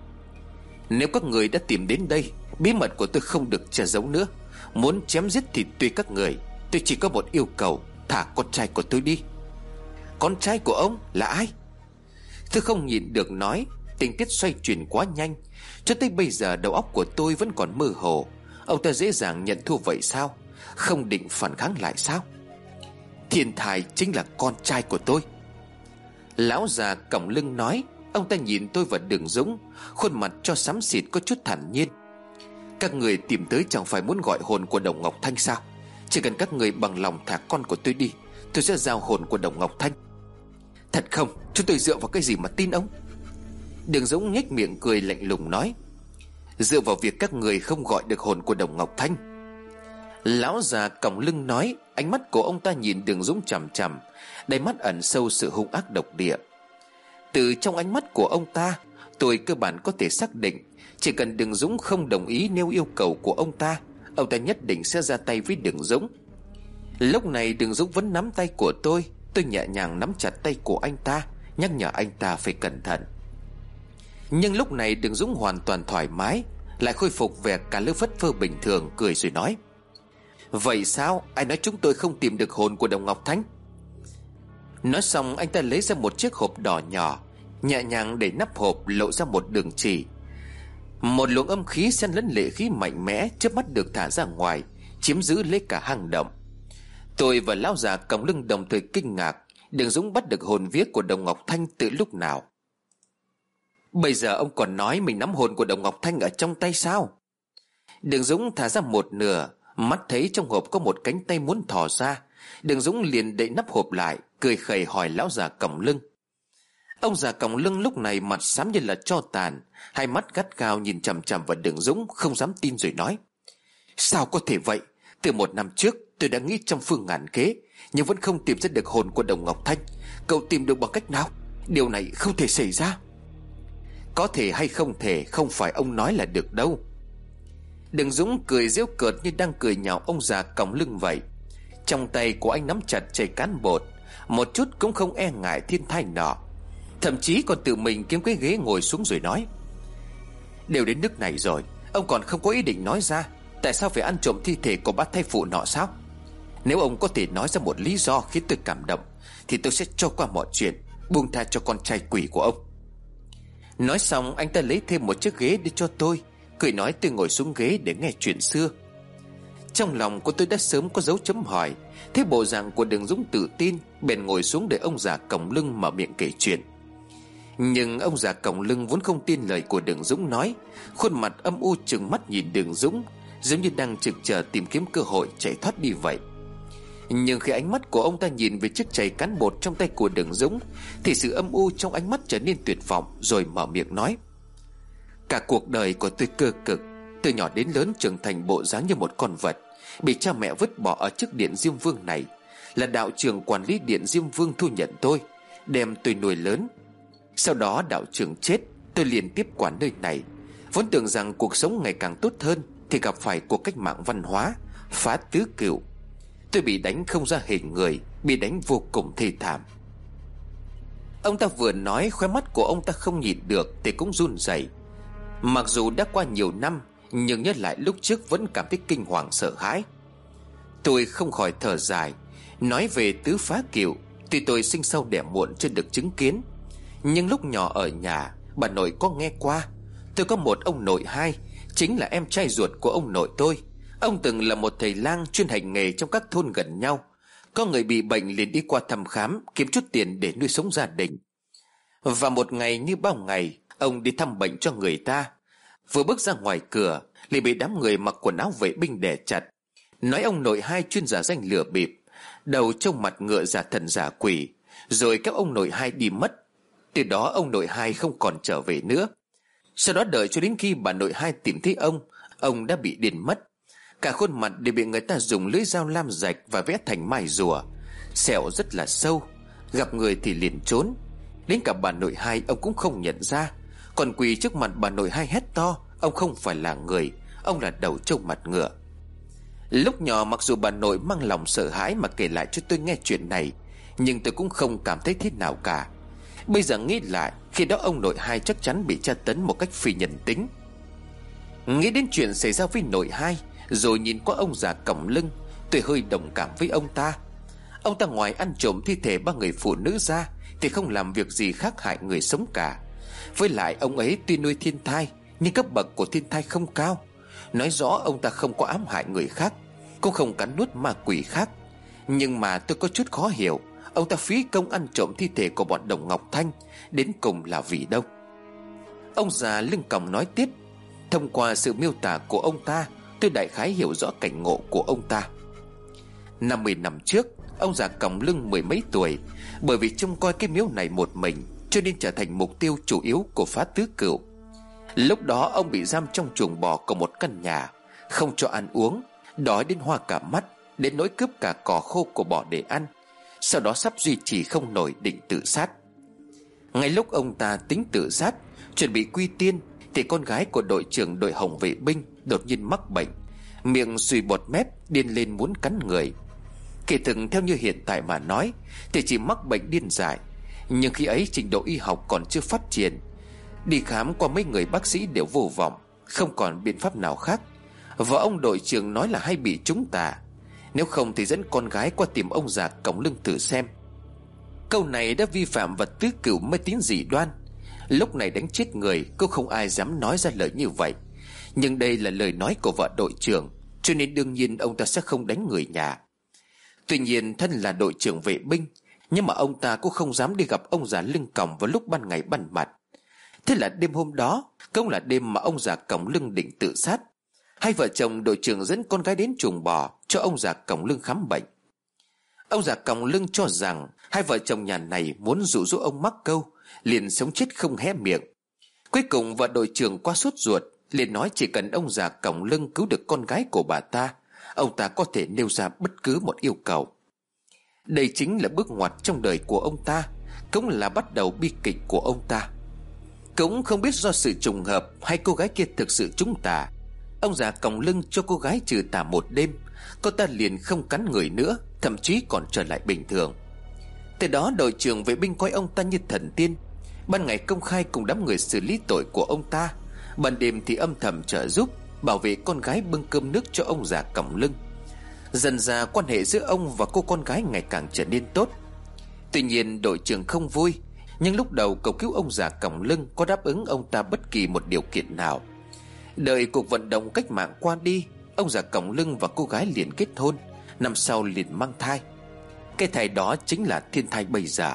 Nếu các người đã tìm đến đây, bí mật của tôi không được che giấu nữa. Muốn chém giết thì tùy các người, tôi chỉ có một yêu cầu: thả con trai của tôi đi. Con trai của ông là ai? Tôi không nhịn được nói. Tình tiết xoay chuyển quá nhanh, cho tới bây giờ đầu óc của tôi vẫn còn mơ hồ. Ông ta dễ dàng nhận thua vậy sao? Không định phản kháng lại sao? Thiên thai chính là con trai của tôi. Lão già còng lưng nói. Ông ta nhìn tôi và Đường Dũng, khuôn mặt cho xám xịt có chút thản nhiên. Các người tìm tới chẳng phải muốn gọi hồn của Đồng Ngọc Thanh sao? Chỉ cần các người bằng lòng thả con của tôi đi, tôi sẽ giao hồn của Đồng Ngọc Thanh. Thật không? Chúng tôi dựa vào cái gì mà tin ông? Đường Dũng nhếch miệng cười lạnh lùng nói: Dựa vào việc các người không gọi được hồn của Đồng Ngọc Thanh. Lão già còng lưng nói. Ánh mắt của ông ta nhìn Đường Dũng chằm chằm, đáy mắt ẩn sâu sự hung ác độc địa. Từ trong ánh mắt của ông ta, tôi cơ bản có thể xác định chỉ cần Đường Dũng không đồng ý nêu yêu cầu của ông ta, ông ta nhất định sẽ ra tay với Đường Dũng. Lúc này Đường Dũng vẫn nắm tay của tôi. Tôi nhẹ nhàng nắm chặt tay của anh ta, nhắc nhở anh ta phải cẩn thận. Nhưng lúc này Đường Dũng hoàn toàn thoải mái, lại khôi phục vẻ cả lơ phất phơ bình thường, cười rồi nói: Vậy sao? Ai nói chúng tôi không tìm được hồn của Đồng Ngọc Thanh? Nói xong anh ta lấy ra một chiếc hộp đỏ nhỏ, nhẹ nhàng để nắp hộp lộ ra một đường chỉ. Một luồng âm khí xen lẫn lệ khí mạnh mẽ chớp mắt được thả ra ngoài, chiếm giữ lấy cả hang động. Tôi và lão già còng lưng đồng thời kinh ngạc. Đường Dũng bắt được hồn vía của Đồng Ngọc Thanh từ lúc nào? Bây giờ ông còn nói mình nắm hồn của Đồng Ngọc Thanh ở trong tay sao? Đường Dũng thả ra một nửa, mắt thấy trong hộp có một cánh tay muốn thò ra. Đường Dũng liền đậy nắp hộp lại, cười khẩy hỏi lão già còng lưng. Ông già còng lưng lúc này mặt xám như là tro tàn, hai mắt gắt gao nhìn chằm chằm vào Đường Dũng, không dám tin rồi nói: Sao có thể vậy? Từ một năm trước tôi đã nghĩ trăm phương ngàn kế, nhưng vẫn không tìm ra được hồn của Đồng Ngọc Thanh. Cậu tìm được bằng cách nào? Điều này không thể xảy ra. Có thể hay không thể không phải ông nói là được đâu. Đường Dũng cười giễu cợt như đang cười nhạo ông già còng lưng vậy. Trong tay của anh nắm chặt chày cán bột, một chút cũng không e ngại thiên thai nọ. Thậm chí còn tự mình kiếm cái ghế ngồi xuống rồi nói: Đều đến nước này rồi, ông còn không có ý định nói ra tại sao phải ăn trộm thi thể của bác thai phụ nọ sao? Nếu ông có thể nói ra một lý do khiến tôi cảm động, thì tôi sẽ cho qua mọi chuyện, buông tha cho con trai quỷ của ông. Nói xong anh ta lấy thêm một chiếc ghế đi cho tôi, cười nói tôi ngồi xuống ghế để nghe chuyện xưa. Trong lòng của tôi đã sớm có dấu chấm hỏi. Thế bộ dạng của Đường Dũng tự tin, bèn ngồi xuống để ông già còng lưng mở miệng kể chuyện. Nhưng ông già còng lưng vốn không tin lời của Đường Dũng nói, khuôn mặt âm u trừng mắt nhìn Đường Dũng, giống như đang trực chờ tìm kiếm cơ hội chạy thoát đi vậy. Nhưng khi ánh mắt của ông ta nhìn về chiếc chày cán bột trong tay của Đường Dũng, thì sự âm u trong ánh mắt trở nên tuyệt vọng, rồi mở miệng nói: Cả cuộc đời của tôi cơ cực, từ nhỏ đến lớn trưởng thành bộ dáng như một con vật, bị cha mẹ vứt bỏ ở trước điện Diêm Vương này. Là đạo trưởng quản lý điện Diêm Vương thu nhận tôi, đem tôi nuôi lớn. Sau đó đạo trưởng chết, tôi liền tiếp quản nơi này. Vốn tưởng rằng cuộc sống ngày càng tốt hơn, thì gặp phải cuộc cách mạng văn hóa, phá tứ cửu. Tôi bị đánh không ra hình người, bị đánh vô cùng thê thảm. Ông ta vừa nói, khóe mắt của ông ta không nhịn được thì cũng run rẩy. Mặc dù đã qua nhiều năm, nhưng nhớ lại lúc trước vẫn cảm thấy kinh hoàng sợ hãi. Tôi không khỏi thở dài. Nói về tứ phá cửu, tuy tôi sinh sau đẻ muộn chưa được chứng kiến, nhưng lúc nhỏ ở nhà, bà nội có nghe qua. Tôi có một ông nội hai, chính là em trai ruột của ông nội tôi. Ông từng là một thầy lang chuyên hành nghề trong các thôn gần nhau. Có người bị bệnh liền đi qua thăm khám, kiếm chút tiền để nuôi sống gia đình. Và một ngày như bao ngày, ông đi thăm bệnh cho người ta. Vừa bước ra ngoài cửa, liền bị đám người mặc quần áo vệ binh đè chặt, nói ông nội hai chuyên giả danh lừa bịp, đầu trông mặt ngựa giả thần giả quỷ, rồi các ông nội hai đi mất. Từ đó ông nội hai không còn trở về nữa. Sau đó đợi cho đến khi bà nội hai tìm thấy ông, ông đã bị điên mất. Cả khuôn mặt đều bị người ta dùng lưỡi dao lam rạch và vẽ thành mai rùa, sẹo rất là sâu. Gặp người thì liền trốn. Đến cả bà nội hai ông cũng không nhận ra, còn quỳ trước mặt bà nội hai hét to: Ông không phải là người, ông là đầu trâu mặt ngựa. Lúc nhỏ mặc dù bà nội mang lòng sợ hãi mà kể lại cho tôi nghe chuyện này, nhưng tôi cũng không cảm thấy thế nào cả. Bây giờ nghĩ lại, khi đó ông nội hai chắc chắn bị tra tấn một cách phi nhân tính. Nghĩ đến chuyện xảy ra với nội hai, rồi nhìn qua ông già còng lưng, tôi hơi đồng cảm với ông ta. Ông ta ngoài ăn trộm thi thể ba người phụ nữ ra thì không làm việc gì khác hại người sống cả. Với lại ông ấy tuy nuôi thiên thai, nhưng cấp bậc của thiên thai không cao. Nói rõ ông ta không có ám hại người khác, cũng không cắn nuốt ma quỷ khác. Nhưng mà tôi có chút khó hiểu, ông ta phí công ăn trộm thi thể của bọn Đồng Ngọc Thanh, đến cùng là vì đâu? Ông già lưng còng nói tiếp. Thông qua sự miêu tả của ông ta, tôi đại khái hiểu rõ cảnh ngộ của ông ta. Năm mươi năm trước, Ông già còng lưng mười mấy tuổi, bởi vì trông coi cái miếu này một mình cho nên trở thành mục tiêu chủ yếu của phá tứ cửu. Lúc đó ông bị giam trong chuồng bò của một căn nhà, không cho ăn uống, đói đến hoa cả mắt, đến nỗi cướp cả cỏ khô của bò để ăn. Sau đó sắp duy trì không nổi, định tự sát. Ngay lúc ông ta tính tự sát, chuẩn bị quy tiên, thì con gái của đội trưởng đội hồng vệ binh đột nhiên mắc bệnh, miệng sùi bọt mép, điên lên muốn cắn người. Kỳ thực theo như hiện tại mà nói thì chỉ mắc bệnh điên dại, nhưng khi ấy trình độ y học còn chưa phát triển. Đi khám qua mấy người bác sĩ đều vô vọng, không còn biện pháp nào khác. Và ông đội trưởng nói là hay bị trúng tà, nếu không thì dẫn con gái qua tìm ông già còng lưng thử xem. Câu này đã vi phạm vật tứ cửu mê tín dị đoan. Lúc này đánh chết người, cô không ai dám nói ra lời như vậy. Nhưng đây là lời nói của vợ đội trưởng, cho nên đương nhiên ông ta sẽ không đánh người nhà. Tuy nhiên thân là đội trưởng vệ binh, nhưng mà ông ta cũng không dám đi gặp ông già lưng còng vào lúc ban ngày ban mặt. Thế là đêm hôm đó cũng là đêm mà ông già còng lưng định tự sát. Hai vợ chồng đội trưởng dẫn con gái đến chuồng bò cho ông già còng lưng khám bệnh. Ông già còng lưng cho rằng hai vợ chồng nhà này muốn dụ dỗ ông mắc câu, liền sống chết không hé miệng. Cuối cùng vợ đội trưởng quá sốt ruột, liền nói chỉ cần ông già còng lưng cứu được con gái của bà ta, ông ta có thể nêu ra bất cứ một yêu cầu. Đây chính là bước ngoặt trong đời của ông ta, cũng là bắt đầu bi kịch của ông ta. Cũng không biết do sự trùng hợp hay cô gái kia thực sự trúng tà, ông già còng lưng cho cô gái trừ tà một đêm, cô ta liền không cắn người nữa, thậm chí còn trở lại bình thường. Từ đó đội trưởng vệ binh coi ông ta như thần tiên, ban ngày công khai cùng đám người xử lý tội của ông ta, ban đêm thì âm thầm trợ giúp bảo vệ con gái bưng cơm nước cho ông già còng lưng. Dần dà quan hệ giữa ông và cô con gái ngày càng trở nên tốt. Tuy nhiên đội trưởng không vui, nhưng lúc đầu cầu cứu ông già còng lưng có đáp ứng ông ta bất kỳ một điều kiện nào. Đợi cuộc vận động cách mạng qua đi, ông già còng lưng và cô gái liền kết hôn, năm sau liền mang thai. Cái thai đó chính là thiên thai bây giờ.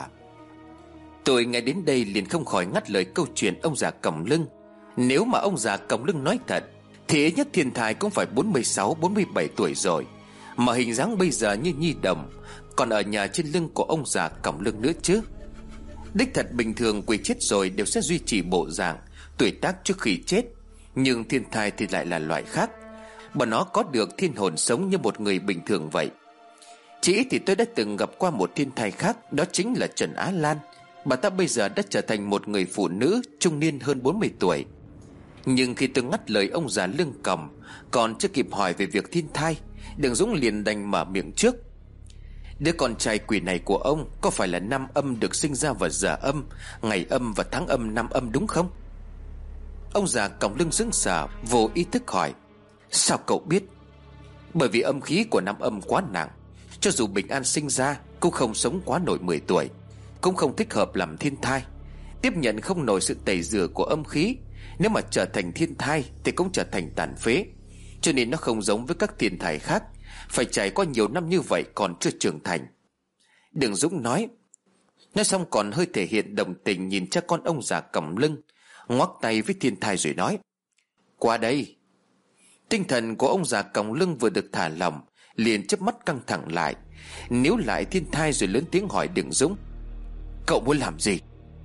Tôi nghe đến đây liền không khỏi ngắt lời câu chuyện ông già còng lưng. Nếu mà ông già còng lưng nói thật thì ít nhất thiên thai cũng phải bốn mươi sáu bốn mươi bảy tuổi rồi, mà hình dáng bây giờ như nhi đồng, còn ở nhà trên lưng của ông già còng lưng nữa chứ. Đích thật bình thường quỷ chết rồi đều sẽ duy trì bộ dạng tuổi tác trước khi chết, nhưng thiên thai thì lại là loại khác, bởi nó có được thiên hồn sống như một người bình thường vậy. Chỉ ít thì tôi đã từng gặp qua một thiên thai khác, đó chính là Trần Á Lan. Bà ta bây giờ đã trở thành một người phụ nữ trung niên hơn bốn mươi tuổi. Nhưng khi tôi ngắt lời ông già lưng còng, còn chưa kịp hỏi về việc thiên thai, Đường Dũng liền đành mở miệng trước. Đứa con trai quỷ này của ông có phải là năm âm được sinh ra vào giờ âm, ngày âm và tháng âm năm âm đúng không? Ông già còng lưng sững sờ, vô ý thức hỏi: Sao cậu biết? Bởi vì âm khí của năm âm quá nặng, cho dù bình an sinh ra cũng không sống quá nổi mười tuổi, cũng không thích hợp làm thiên thai, tiếp nhận không nổi sự tẩy rửa của âm khí. Nếu mà trở thành thiên thai thì cũng trở thành tàn phế, cho nên nó không giống với các thiên thai khác, phải trải qua nhiều năm như vậy còn chưa trưởng thành. Đường Dũng nói. Nói xong còn hơi thể hiện đồng tình nhìn cha con ông già còng lưng, ngoắc tay với thiên thai rồi nói: Qua đây. Tinh thần của ông già còng lưng vừa được thả lỏng, liền chớp mắt căng thẳng lại, níu lại thiên thai rồi lớn tiếng hỏi Đường Dũng: Cậu muốn làm gì?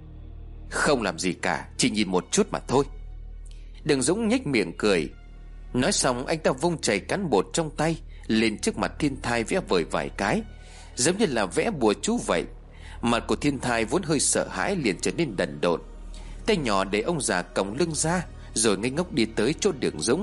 Không làm gì cả, chỉ nhìn một chút mà thôi. Đường Dũng nhếch miệng cười. Nói xong anh ta vung chày cán bột trong tay lên trước mặt thiên thai vẽ vời vài cái, giống như là vẽ bùa chú vậy. Mặt của thiên thai vốn hơi sợ hãi liền trở nên đần độn, tay nhỏ để ông già còng lưng ra rồi ngây ngốc đi tới chỗ Đường Dũng.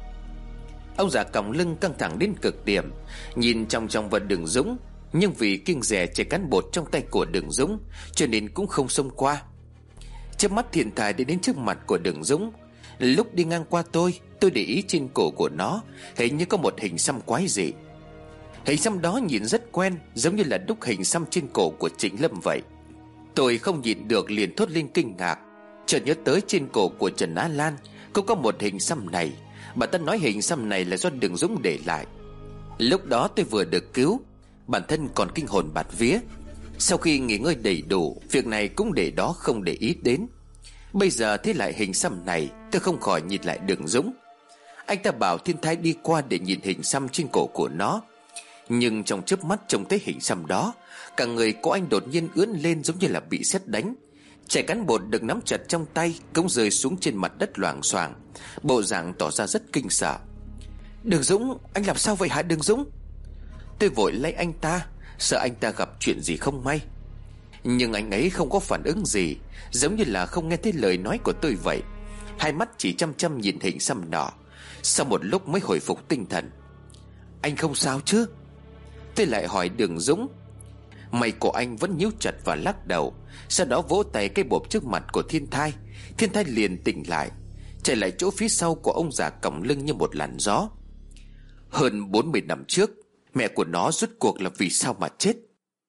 Ông già còng lưng căng thẳng đến cực điểm, nhìn trong trong vào Đường Dũng, nhưng vì kiêng dè chày cán bột trong tay của Đường Dũng cho nên cũng không xông qua. Chớp mắt thiên thai đi đến trước mặt của Đường Dũng. Lúc đi ngang qua tôi Tôi để ý trên cổ của nó hình như có một hình xăm quái dị. Hình xăm đó nhìn rất quen, giống như là đúc hình xăm trên cổ của Trịnh Lâm vậy. Tôi không nhịn được liền thốt lên kinh ngạc, chợt nhớ tới trên cổ của Trần Á Lan cũng có một hình xăm này. Bà ta nói hình xăm này là do Đường Dũng để lại. Lúc đó tôi vừa được cứu, bản thân còn kinh hồn bạt vía. Sau khi nghỉ ngơi đầy đủ, việc này cũng để đó không để ý đến. Bây giờ thấy lại hình xăm này, tôi không khỏi nhìn lại Đường Dũng. Anh ta bảo thiên thai đi qua để nhìn hình xăm trên cổ của nó. Nhưng trong chớp mắt trông thấy hình xăm đó, cả người của anh đột nhiên ướn lên giống như là bị sét đánh. Chai cán bột được nắm chặt trong tay cũng rơi xuống trên mặt đất loảng xoảng, bộ dạng tỏ ra rất kinh sợ. Đường Dũng, anh làm sao vậy hả Đường Dũng? Tôi vội lấy anh ta, sợ anh ta gặp chuyện gì không may. Nhưng anh ấy không có phản ứng gì, giống như là không nghe thấy lời nói của tôi vậy. Hai mắt chỉ chăm chăm nhìn hình xăm nọ. Sau một lúc mới hồi phục tinh thần. Anh không sao chứ? Tôi lại hỏi Đường Dũng. Mày của anh vẫn nhíu chặt và lắc đầu. Sau đó vỗ tay cái bộp trước mặt của Thiên Thai. Thiên Thai liền tỉnh lại, chạy lại chỗ phía sau của ông già còng lưng như một làn gió. Hơn bốn mươi năm trước, mẹ của nó rốt cuộc là vì sao mà chết?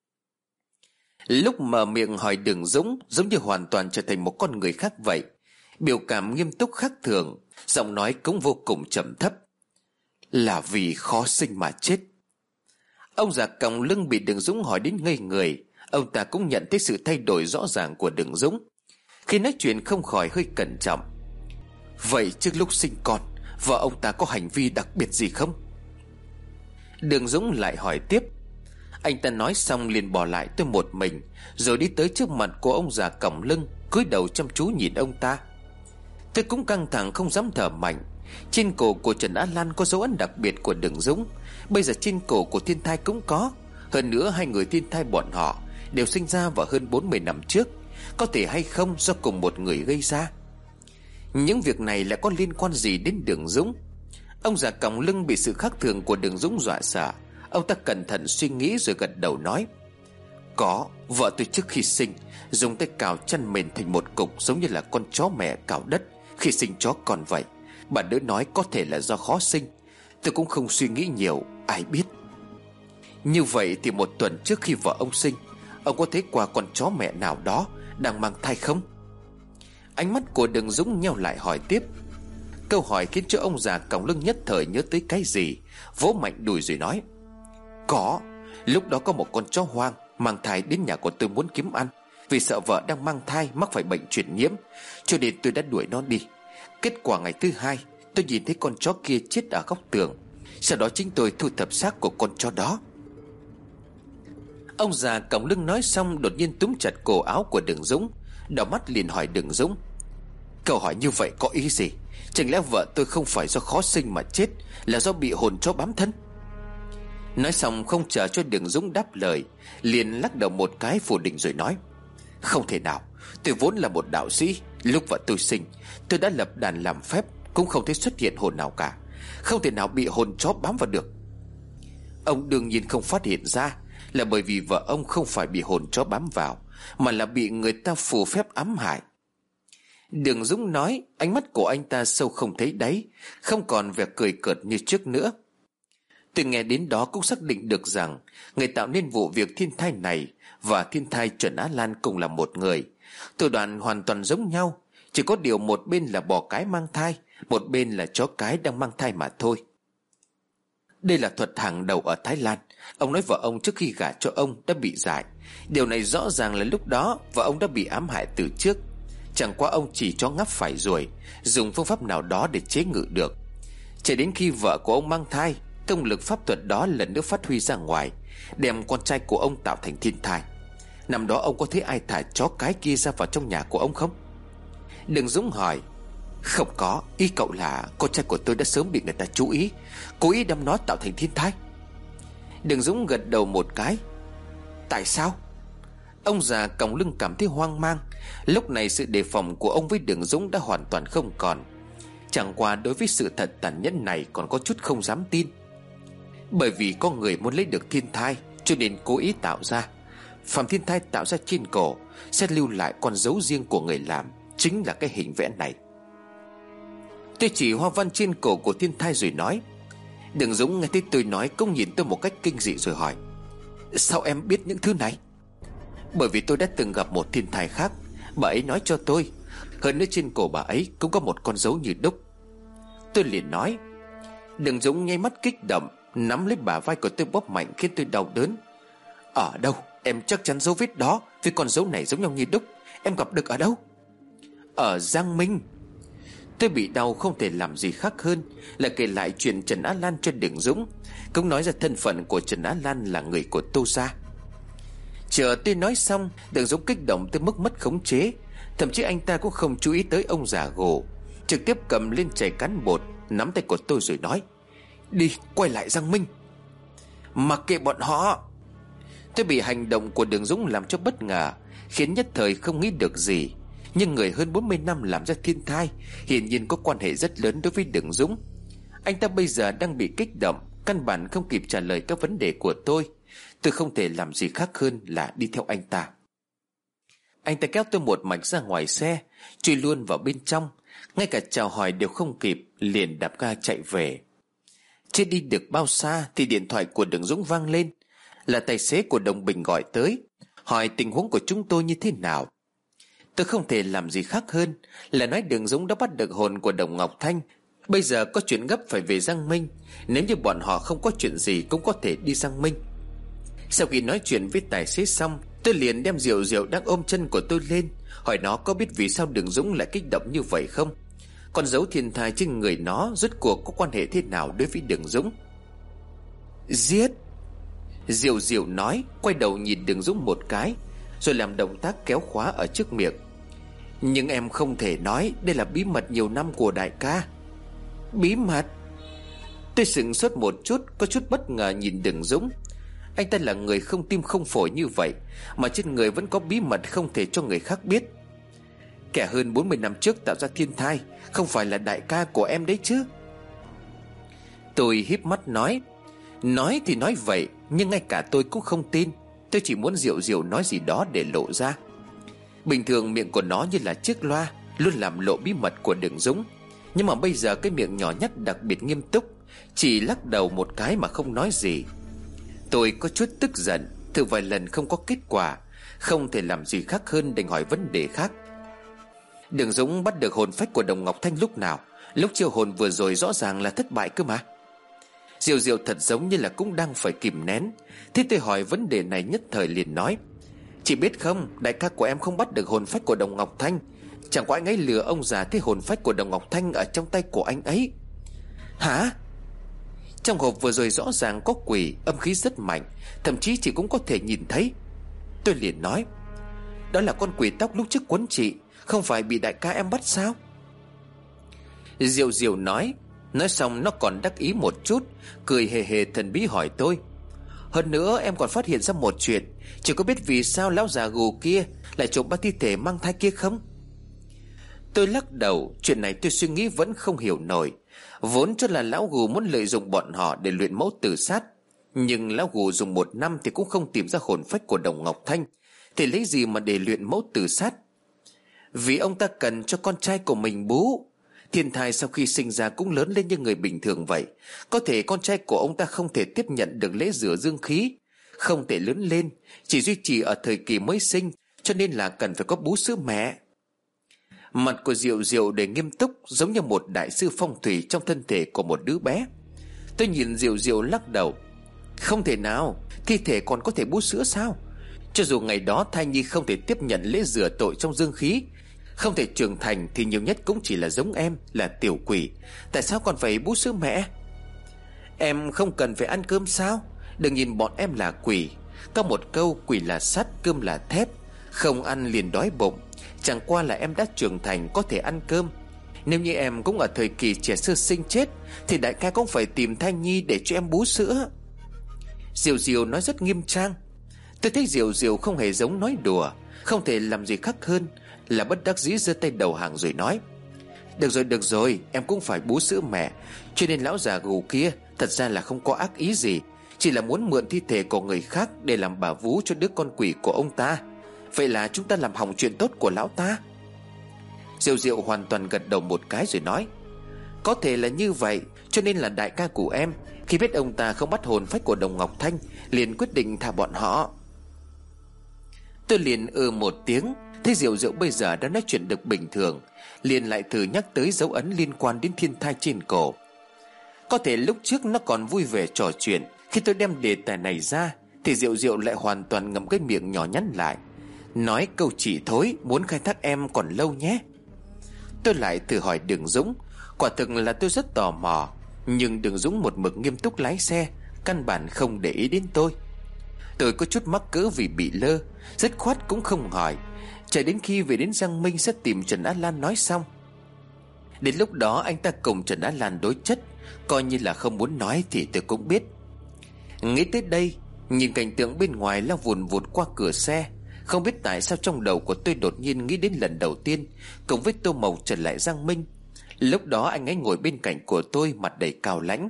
Lúc mở miệng hỏi Đường Dũng giống như hoàn toàn trở thành một con người khác vậy. Biểu cảm nghiêm túc khác thường, giọng nói cũng vô cùng trầm thấp. Là vì khó sinh mà chết. Ông già còng lưng bị Đường Dũng hỏi đến ngây người. Ông ta cũng nhận thấy sự thay đổi rõ ràng của Đường Dũng. Khi nói chuyện không khỏi hơi cẩn trọng. Vậy trước lúc sinh con, vợ ông ta có hành vi đặc biệt gì không? Đường Dũng lại hỏi tiếp. Anh ta nói xong liền bỏ lại tôi một mình, rồi đi tới trước mặt của ông già còng lưng, cúi đầu chăm chú nhìn ông ta. Tôi cũng căng thẳng không dám thở mạnh. Trên cổ của Trần Á Lan có dấu ấn đặc biệt của Đường Dũng. Bây giờ trên cổ của Thiên Thai cũng có. Hơn nữa hai người Thiên Thai bọn họ đều sinh ra vào hơn bốn mươi năm trước. Có thể hay không do cùng một người gây ra. Những việc này lại có liên quan gì đến Đường Dũng? Ông già còng lưng bị sự khác thường của Đường Dũng dọa sợ. Ông ta cẩn thận suy nghĩ rồi gật đầu nói. Có, vợ tôi trước khi sinh dùng tay cào chăn mền thành một cục, giống như là con chó mẹ cào đất khi sinh chó con vậy. Bà đỡ nói có thể là do khó sinh. Tôi cũng không suy nghĩ nhiều, ai biết. Như vậy thì một tuần trước khi vợ ông sinh, ông có thấy qua con chó mẹ nào đó đang mang thai không? Ánh mắt của Đường Dũng nheo lại hỏi tiếp. Câu hỏi khiến cho ông già còng lưng nhất thời nhớ tới cái gì, vỗ mạnh đùi rồi nói. Có, lúc đó có một con chó hoang mang thai đến nhà của tôi muốn kiếm ăn. Vì sợ vợ đang mang thai mắc phải bệnh truyền nhiễm, cho nên tôi đã đuổi nó đi. Kết quả ngày thứ hai, tôi nhìn thấy con chó kia chết ở góc tường. Sau đó chính tôi thu thập xác của con chó đó. Ông già còng lưng nói xong đột nhiên túm chặt cổ áo của Đường Dũng, đảo mắt liền hỏi Đường Dũng. Câu hỏi như vậy có ý gì? Chẳng lẽ vợ tôi không phải do khó sinh mà chết, là do bị hồn chó bám thân? Nói xong không chờ cho Đường Dũng đáp lời, liền lắc đầu một cái phủ định rồi nói. Không thể nào, tôi vốn là một đạo sĩ. Lúc vợ tôi sinh, tôi đã lập đàn làm phép, cũng không thấy xuất hiện hồn nào cả. Không thể nào bị hồn chó bám vào được. Ông đương nhiên không phát hiện ra là bởi vì vợ ông không phải bị hồn chó bám vào, mà là bị người ta phù phép ám hại. Đường Dũng nói, ánh mắt của anh ta sâu không thấy đáy, không còn vẻ cười cợt như trước nữa. Tôi nghe đến đó cũng xác định được rằng người tạo nên vụ việc thiên thai này và thiên thai Trần Á Lan cùng là một người. Thủ đoạn hoàn toàn giống nhau, chỉ có điều một bên là bò cái mang thai, một bên là chó cái đang mang thai mà thôi. Đây là thuật hàng đầu ở Thái Lan. Ông nói vợ ông trước khi gả cho ông đã bị dại. Điều này rõ ràng là lúc đó vợ ông đã bị ám hại từ trước. Chẳng qua ông chỉ cho ngáp phải ruồi, dùng phương pháp nào đó để chế ngự được. Chỉ đến khi vợ của ông mang thai, công lực pháp thuật đó lần nữa phát huy ra ngoài, đem con trai của ông tạo thành thiên thai. Năm đó ông có thấy ai thả chó cái kia ra vào trong nhà của ông không? Đường Dũng hỏi. Không có, ý cậu là con trai của tôi đã sớm bị người ta chú ý, cố ý đem nó tạo thành thiên thai. Đường Dũng gật đầu một cái. Tại sao? Ông già còng lưng cảm thấy hoang mang. Lúc này sự đề phòng của ông với Đường Dũng đã hoàn toàn không còn. Chẳng qua đối với sự thật tàn nhẫn này còn có chút không dám tin. Bởi vì có người muốn lấy được thiên thai, cho nên cố ý tạo ra. Phạm thiên thai tạo ra trên cổ sẽ lưu lại con dấu riêng của người làm, chính là cái hình vẽ này. Tôi chỉ hoa văn trên cổ của thiên thai rồi nói. Đường Dũng nghe thấy tôi nói cũng nhìn tôi một cách kinh dị rồi hỏi. Sao em biết những thứ này? Bởi vì tôi đã từng gặp một thiên thai khác, bà ấy nói cho tôi. Hơn nữa trên cổ bà ấy cũng có một con dấu như đúc. Tôi liền nói. Đường Dũng nháy mắt kích động, nắm lấy bả vai của tôi bóp mạnh khiến tôi đau đớn. Ở đâu? Em chắc chắn dấu vết đó với con dấu này giống nhau như đúc. Em gặp được ở đâu? Ở Giang Minh. Tôi bị đau không thể làm gì khác hơn là kể lại chuyện Trần Á Lan cho Đường Dũng, cũng nói ra thân phận của Trần Á Lan là người của Tô gia. Chờ tôi nói xong, Đường Dũng kích động tới mức mất khống chế. Thậm chí anh ta cũng không chú ý tới ông già gồ, trực tiếp cầm lên chày cán bột, nắm tay của tôi rồi nói: "Đi, quay lại Giang Minh." "Mặc kệ bọn họ." Tôi bị hành động của Đường Dũng làm cho bất ngờ, khiến nhất thời không nghĩ được gì. Nhưng người hơn bốn mươi năm làm ra thiên thai hiển nhiên có quan hệ rất lớn đối với Đường Dũng. Anh ta bây giờ đang bị kích động, căn bản không kịp trả lời các vấn đề của tôi. Tôi không thể làm gì khác hơn là đi theo anh ta. Anh ta kéo tôi một mạch ra ngoài xe, chui luôn vào bên trong, ngay cả chào hỏi đều không kịp, liền đạp ga chạy về. Chưa đi được bao xa thì điện thoại của Đường Dũng vang lên. Là tài xế của Đồng Bình gọi tới, hỏi tình huống của chúng tôi như thế nào. Tôi không thể làm gì khác hơn là nói Đường Dũng đã bắt được hồn của Đồng Ngọc Thanh, bây giờ có chuyện gấp phải về Giang Minh. Nếu như bọn họ không có chuyện gì cũng có thể đi Giang Minh. Sau khi nói chuyện với tài xế xong, tôi liền đem Diệu Diệu đang ôm chân của tôi lên, hỏi nó có biết vì sao Đường Dũng lại kích động như vậy không. Con dấu thiên thai trên người nó rốt cuộc có quan hệ thế nào đối với Đường Dũng. "Giết!" Diệu Diệu nói, quay đầu nhìn Đường Dũng một cái, rồi làm động tác kéo khóa ở trước miệng. "Nhưng em không thể nói, đây là bí mật nhiều năm của đại ca." "Bí mật?" Tôi sững sốt một chút, có chút bất ngờ nhìn Đường Dũng. Anh ta là người không tim không phổi như vậy mà trên người vẫn có bí mật không thể cho người khác biết. Kẻ hơn bốn mươi năm trước tạo ra thiên thai không phải là đại ca của em đấy chứ? Tôi híp mắt nói. Nói thì nói vậy, nhưng ngay cả tôi cũng không tin. Tôi chỉ muốn Diệu Diệu nói gì đó để lộ ra. Bình thường miệng của nó như là chiếc loa, luôn làm lộ bí mật của Đường Dũng. Nhưng mà bây giờ cái miệng nhỏ nhắn đặc biệt nghiêm túc, chỉ lắc đầu một cái mà không nói gì. Tôi có chút tức giận, thử vài lần không có kết quả, không thể làm gì khác hơn đành hỏi vấn đề khác. Đường Dũng bắt được hồn phách của Đồng Ngọc Thanh lúc nào? Lúc chiêu hồn vừa rồi rõ ràng là thất bại cơ mà. Diệu Diệu thật giống như là cũng đang phải kìm nén. Thế tôi hỏi vấn đề này nhất thời liền nói: "Chị biết không, đại ca của em không bắt được hồn phách của Đồng Ngọc Thanh. Chẳng qua anh ấy lừa ông già thấy hồn phách của Đồng Ngọc Thanh ở trong tay của anh ấy." "Hả?" "Trong hộp vừa rồi rõ ràng có quỷ, âm khí rất mạnh, thậm chí chị cũng có thể nhìn thấy." Tôi liền nói: "Đó là con quỷ tóc lúc trước quấn chị, không phải bị đại ca em bắt sao?" Diệu Diệu nói. Nói xong nó còn đắc ý một chút, cười hề hề thần bí hỏi tôi: "Hơn nữa em còn phát hiện ra một chuyện, chị có biết vì sao lão già gù kia lại trộm ba thi thể mang thai kia không?" Tôi lắc đầu. Chuyện này tôi suy nghĩ vẫn không hiểu nổi. Vốn cho là lão gù muốn lợi dụng bọn họ để luyện mẫu tử sát, nhưng lão gù dùng một năm thì cũng không tìm ra hồn phách của Đồng Ngọc Thanh, thì lấy gì mà để luyện mẫu tử sát? Vì ông ta cần cho con trai của mình bú. Thiên thai sau khi sinh ra cũng lớn lên như người bình thường vậy. Có thể con trai của ông ta không thể tiếp nhận được lễ rửa dương khí, không thể lớn lên, chỉ duy trì ở thời kỳ mới sinh, cho nên là cần phải có bú sữa mẹ. Mặt của Diệu Diệu đầy nghiêm túc, giống như một đại sư phong thủy trong thân thể của một đứa bé. Tôi nhìn Diệu Diệu lắc đầu. Không thể nào, thi thể còn có thể bú sữa sao? Cho dù ngày đó thai nhi không thể tiếp nhận lễ rửa tội trong dương khí, không thể trưởng thành, thì nhiều nhất cũng chỉ là giống em, là tiểu quỷ. Tại sao còn phải bú sữa mẹ? Em không cần phải ăn cơm sao? Đừng nhìn bọn em là quỷ. Có một câu quỷ là sắt, cơm là thép, không ăn liền đói bụng. Chẳng qua là em đã trưởng thành, có thể ăn cơm. Nếu như em cũng ở thời kỳ trẻ sơ sinh chết, thì đại ca cũng phải tìm thai nhi để cho em bú sữa. Diệu Diệu nói rất nghiêm trang. Tôi thấy Diệu Diệu không hề giống nói đùa, không thể làm gì khác hơn là bất đắc dĩ giơ tay đầu hàng rồi nói: Được rồi, được rồi, em cũng phải bú sữa mẹ. Cho nên lão già gù kia thật ra là không có ác ý gì, chỉ là muốn mượn thi thể của người khác để làm bà vú cho đứa con quỷ của ông ta. Vậy là chúng ta làm hỏng chuyện tốt của lão ta. Diệu Diệu hoàn toàn gật đầu một cái rồi nói: Có thể là như vậy. Cho nên là đại ca của em, khi biết ông ta không bắt hồn phách của Đồng Ngọc Thanh, liền quyết định thả bọn họ. Tôi liền ừ một tiếng. Thấy Diệu Diệu bây giờ đã nói chuyện được bình thường, liền lại thử nhắc tới dấu ấn liên quan đến thiên thai trên cổ. Có thể lúc trước nó còn vui vẻ trò chuyện, khi tôi đem đề tài này ra thì Diệu Diệu lại hoàn toàn ngậm cái miệng nhỏ nhắn lại, nói câu chỉ thối, muốn khai thác em còn lâu nhé. Tôi lại thử hỏi Đường Dũng. Quả thực là tôi rất tò mò, nhưng Đường Dũng một mực nghiêm túc lái xe, căn bản không để ý đến tôi. Tôi có chút mắc cỡ vì bị lơ, dứt khoát cũng không hỏi, chờ đến khi về đến Giang Minh sẽ tìm Trần Á Lan nói xong. Đến lúc đó anh ta cùng Trần Á Lan đối chất, coi như là không muốn nói thì tôi cũng biết. Nghĩ tới đây, nhìn cảnh tượng bên ngoài lao vùn vụt qua cửa xe, không biết tại sao trong đầu của tôi đột nhiên nghĩ đến lần đầu tiên cùng với Tô Mộc trở lại Giang Minh. Lúc đó anh ấy ngồi bên cạnh của tôi, mặt đầy cao lãnh.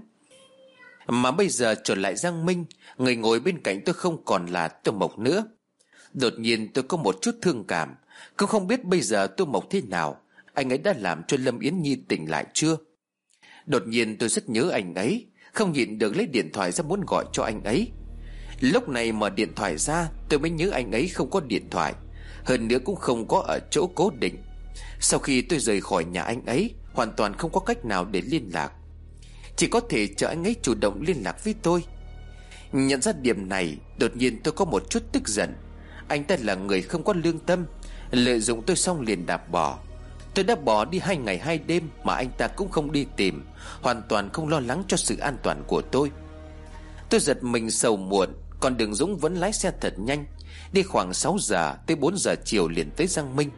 Mà bây giờ trở lại Giang Minh, người ngồi bên cạnh tôi không còn là Tô Mộc nữa. Đột nhiên tôi có một chút thương cảm, cũng không biết bây giờ Tô Mộc thế nào. Anh ấy đã làm cho Lâm Yến Nhi tỉnh lại chưa? Đột nhiên tôi rất nhớ anh ấy, không nhịn được lấy điện thoại ra muốn gọi cho anh ấy. Lúc này mở điện thoại ra, tôi mới nhớ anh ấy không có điện thoại, hơn nữa cũng không có ở chỗ cố định. Sau khi tôi rời khỏi nhà anh ấy, hoàn toàn không có cách nào để liên lạc, chỉ có thể chờ anh ấy chủ động liên lạc với tôi. Nhận ra điểm này, đột nhiên tôi có một chút tức giận. Anh ta là người không có lương tâm, lợi dụng tôi xong liền đạp bỏ. Tôi đã bỏ đi hai ngày hai đêm mà anh ta cũng không đi tìm, hoàn toàn không lo lắng cho sự an toàn của tôi. Tôi giật mình sầu muộn. Còn Đường Dũng vẫn lái xe thật nhanh, đi khoảng sáu giờ tới bốn giờ chiều liền tới Giang Minh.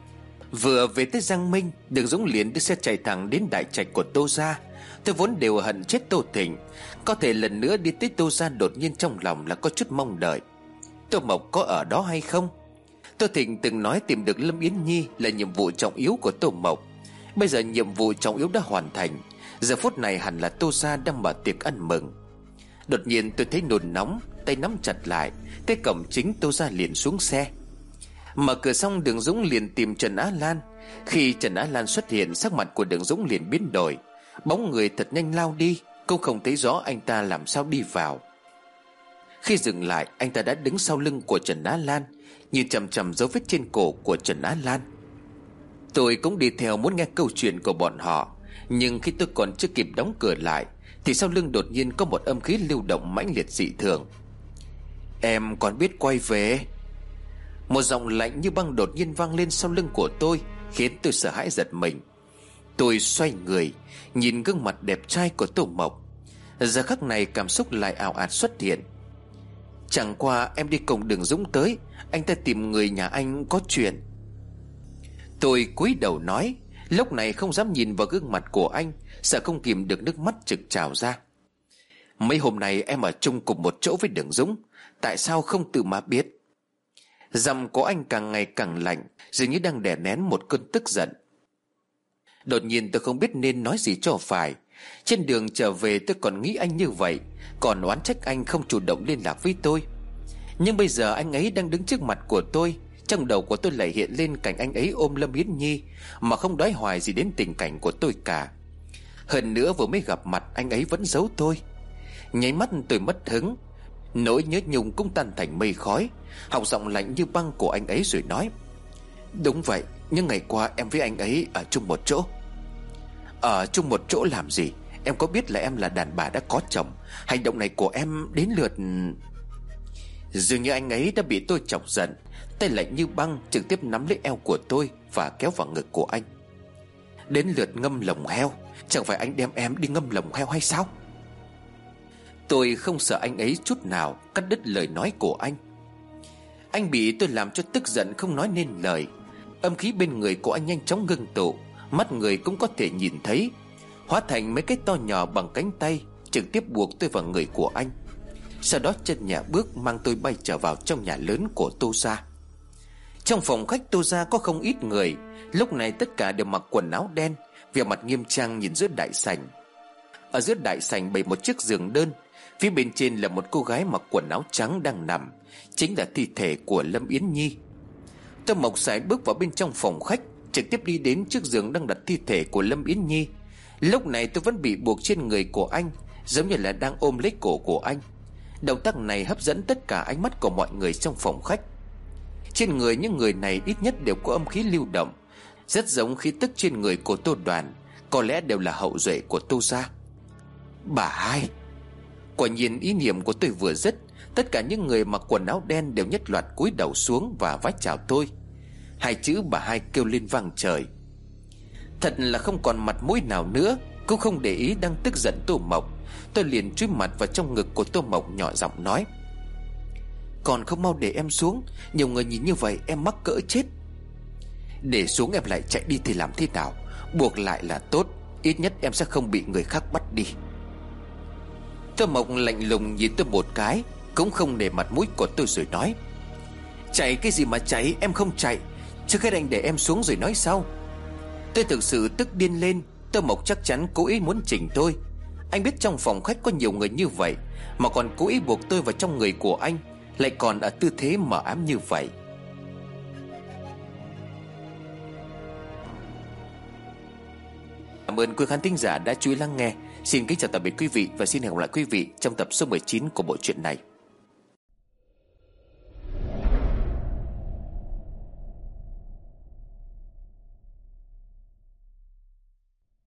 Vừa về tới Giang Minh, Đường Dũng liền đưa xe chạy thẳng đến đại trạch của Tô gia. Tôi vốn đều hận chết Tô Thịnh, có thể lần nữa đi tới Tô gia, đột nhiên trong lòng là có chút mong đợi. Tô Mộc có ở đó hay không? Tô Thịnh từng nói tìm được Lâm Yến Nhi là nhiệm vụ trọng yếu của Tô Mộc. Bây giờ nhiệm vụ trọng yếu đã hoàn thành, giờ phút này hẳn là Tô gia đang mở tiệc ăn mừng. Đột nhiên tôi thấy nôn nóng, tay nắm chặt lại. Tới cổng chính Tô gia liền xuống xe. Mở cửa xong, Đường Dũng liền tìm Trần Á Lan. Khi Trần Á Lan xuất hiện, sắc mặt của Đường Dũng liền biến đổi, bóng người thật nhanh lao đi, cũng không thấy rõ anh ta làm sao đi vào. Khi dừng lại, anh ta đã đứng sau lưng của Trần Á Lan, nhìn chằm chằm dấu vết trên cổ của Trần Á Lan. Tôi cũng đi theo muốn nghe câu chuyện của bọn họ, nhưng khi tôi còn chưa kịp đóng cửa lại thì sau lưng đột nhiên có một âm khí lưu động mãnh liệt dị thường. Em còn biết quay về? Một giọng lạnh như băng đột nhiên vang lên sau lưng của tôi, khiến tôi sợ hãi giật mình. Tôi xoay người, nhìn gương mặt đẹp trai của Tô Mộc. Giờ khắc này cảm xúc lại ào ạt xuất hiện. Chẳng qua em đi cùng Đường Dũng tới, anh ta tìm người nhà anh có chuyện. Tôi cúi đầu nói, lúc này không dám nhìn vào gương mặt của anh, sợ không kìm được nước mắt trực trào ra. Mấy hôm nay em ở chung cùng một chỗ với Đường Dũng, tại sao không tự mà biết? Giọng của anh càng ngày càng lạnh, dường như đang đè nén một cơn tức giận. Đột nhiên tôi không biết nên nói gì cho phải. Trên đường trở về tôi còn nghĩ anh như vậy, còn oán trách anh không chủ động liên lạc với tôi. Nhưng bây giờ anh ấy đang đứng trước mặt của tôi, trong đầu của tôi lại hiện lên cảnh anh ấy ôm Lâm Yến Nhi, mà không nói hoài gì đến tình cảnh của tôi cả. Hơn nữa vừa mới gặp mặt anh ấy vẫn giấu tôi. Nháy mắt tôi mất hứng, nỗi nhớ nhung cũng tan thành mây khói. Học giọng lạnh như băng của anh ấy rồi nói, đúng vậy, nhưng ngày qua em với anh ấy ở chung một chỗ. Ở chung một chỗ làm gì? Em có biết là em là đàn bà đã có chồng? Hành động này của em đến lượt... Dường như anh ấy đã bị tôi chọc giận, tay lạnh như băng trực tiếp nắm lấy eo của tôi và kéo vào ngực của anh. Đến lượt ngâm lồng heo? Chẳng phải anh đem em đi ngâm lồng heo hay sao? Tôi không sợ anh ấy chút nào, cắt đứt lời nói của anh. Anh bị tôi làm cho tức giận không nói nên lời. Âm khí bên người của anh nhanh chóng ngưng tụ, mắt người cũng có thể nhìn thấy, hóa thành mấy cái to nhỏ bằng cánh tay, trực tiếp buộc tôi vào người của anh. Sau đó chân nhẹ bước mang tôi bay trở vào trong nhà lớn của Tô gia. Trong phòng khách Tô gia có không ít người, lúc này tất cả đều mặc quần áo đen, vẻ mặt nghiêm trang nhìn giữa đại sảnh. Ở giữa đại sảnh bày một chiếc giường đơn, phía bên trên là một cô gái mặc quần áo trắng đang nằm, chính là thi thể của Lâm Yến Nhi. Tô Mộc sải bước vào bên trong phòng khách, trực tiếp đi đến trước giường đang đặt thi thể của Lâm Yến Nhi. Lúc này tôi vẫn bị buộc trên người của anh, giống như là đang ôm lấy cổ của anh. Động tác này hấp dẫn tất cả ánh mắt của mọi người trong phòng khách. Trên người những người này ít nhất đều có âm khí lưu động, rất giống khí tức trên người của Tô Đoàn, có lẽ đều là hậu duệ của Tô gia. Bà hai. Quả nhiên ý niệm của tôi vừa dứt, tất cả những người mặc quần áo đen đều nhất loạt cúi đầu xuống và vái chào tôi. Hai chữ bà hai kêu lên vang trời. Thật là không còn mặt mũi nào nữa. Cũng không để ý đang tức giận Tô Mộc, tôi liền chui mặt vào trong ngực của Tô Mộc, nhỏ giọng nói: Còn không mau để em xuống, nhiều người nhìn như vậy em mắc cỡ chết. Để xuống em lại chạy đi thì làm thế nào? Buộc lại là tốt, ít nhất em sẽ không bị người khác bắt đi. Tô Mộc lạnh lùng nhìn tôi một cái, cũng không để mặt mũi của tôi rồi nói: Chạy cái gì mà chạy, em không chạy. Trước hết anh để em xuống rồi nói sau. Tôi thực sự tức điên lên. Tô Mộc chắc chắn cố ý muốn chỉnh tôi. Anh biết trong phòng khách có nhiều người như vậy, mà còn cố ý buộc tôi vào trong người của anh, lại còn ở tư thế mờ ám như vậy. Cảm ơn quý khán thính giả đã chú ý lắng nghe. Xin kính chào tạm biệt quý vị, và xin hẹn gặp lại quý vị trong tập số mười chín của bộ truyện này.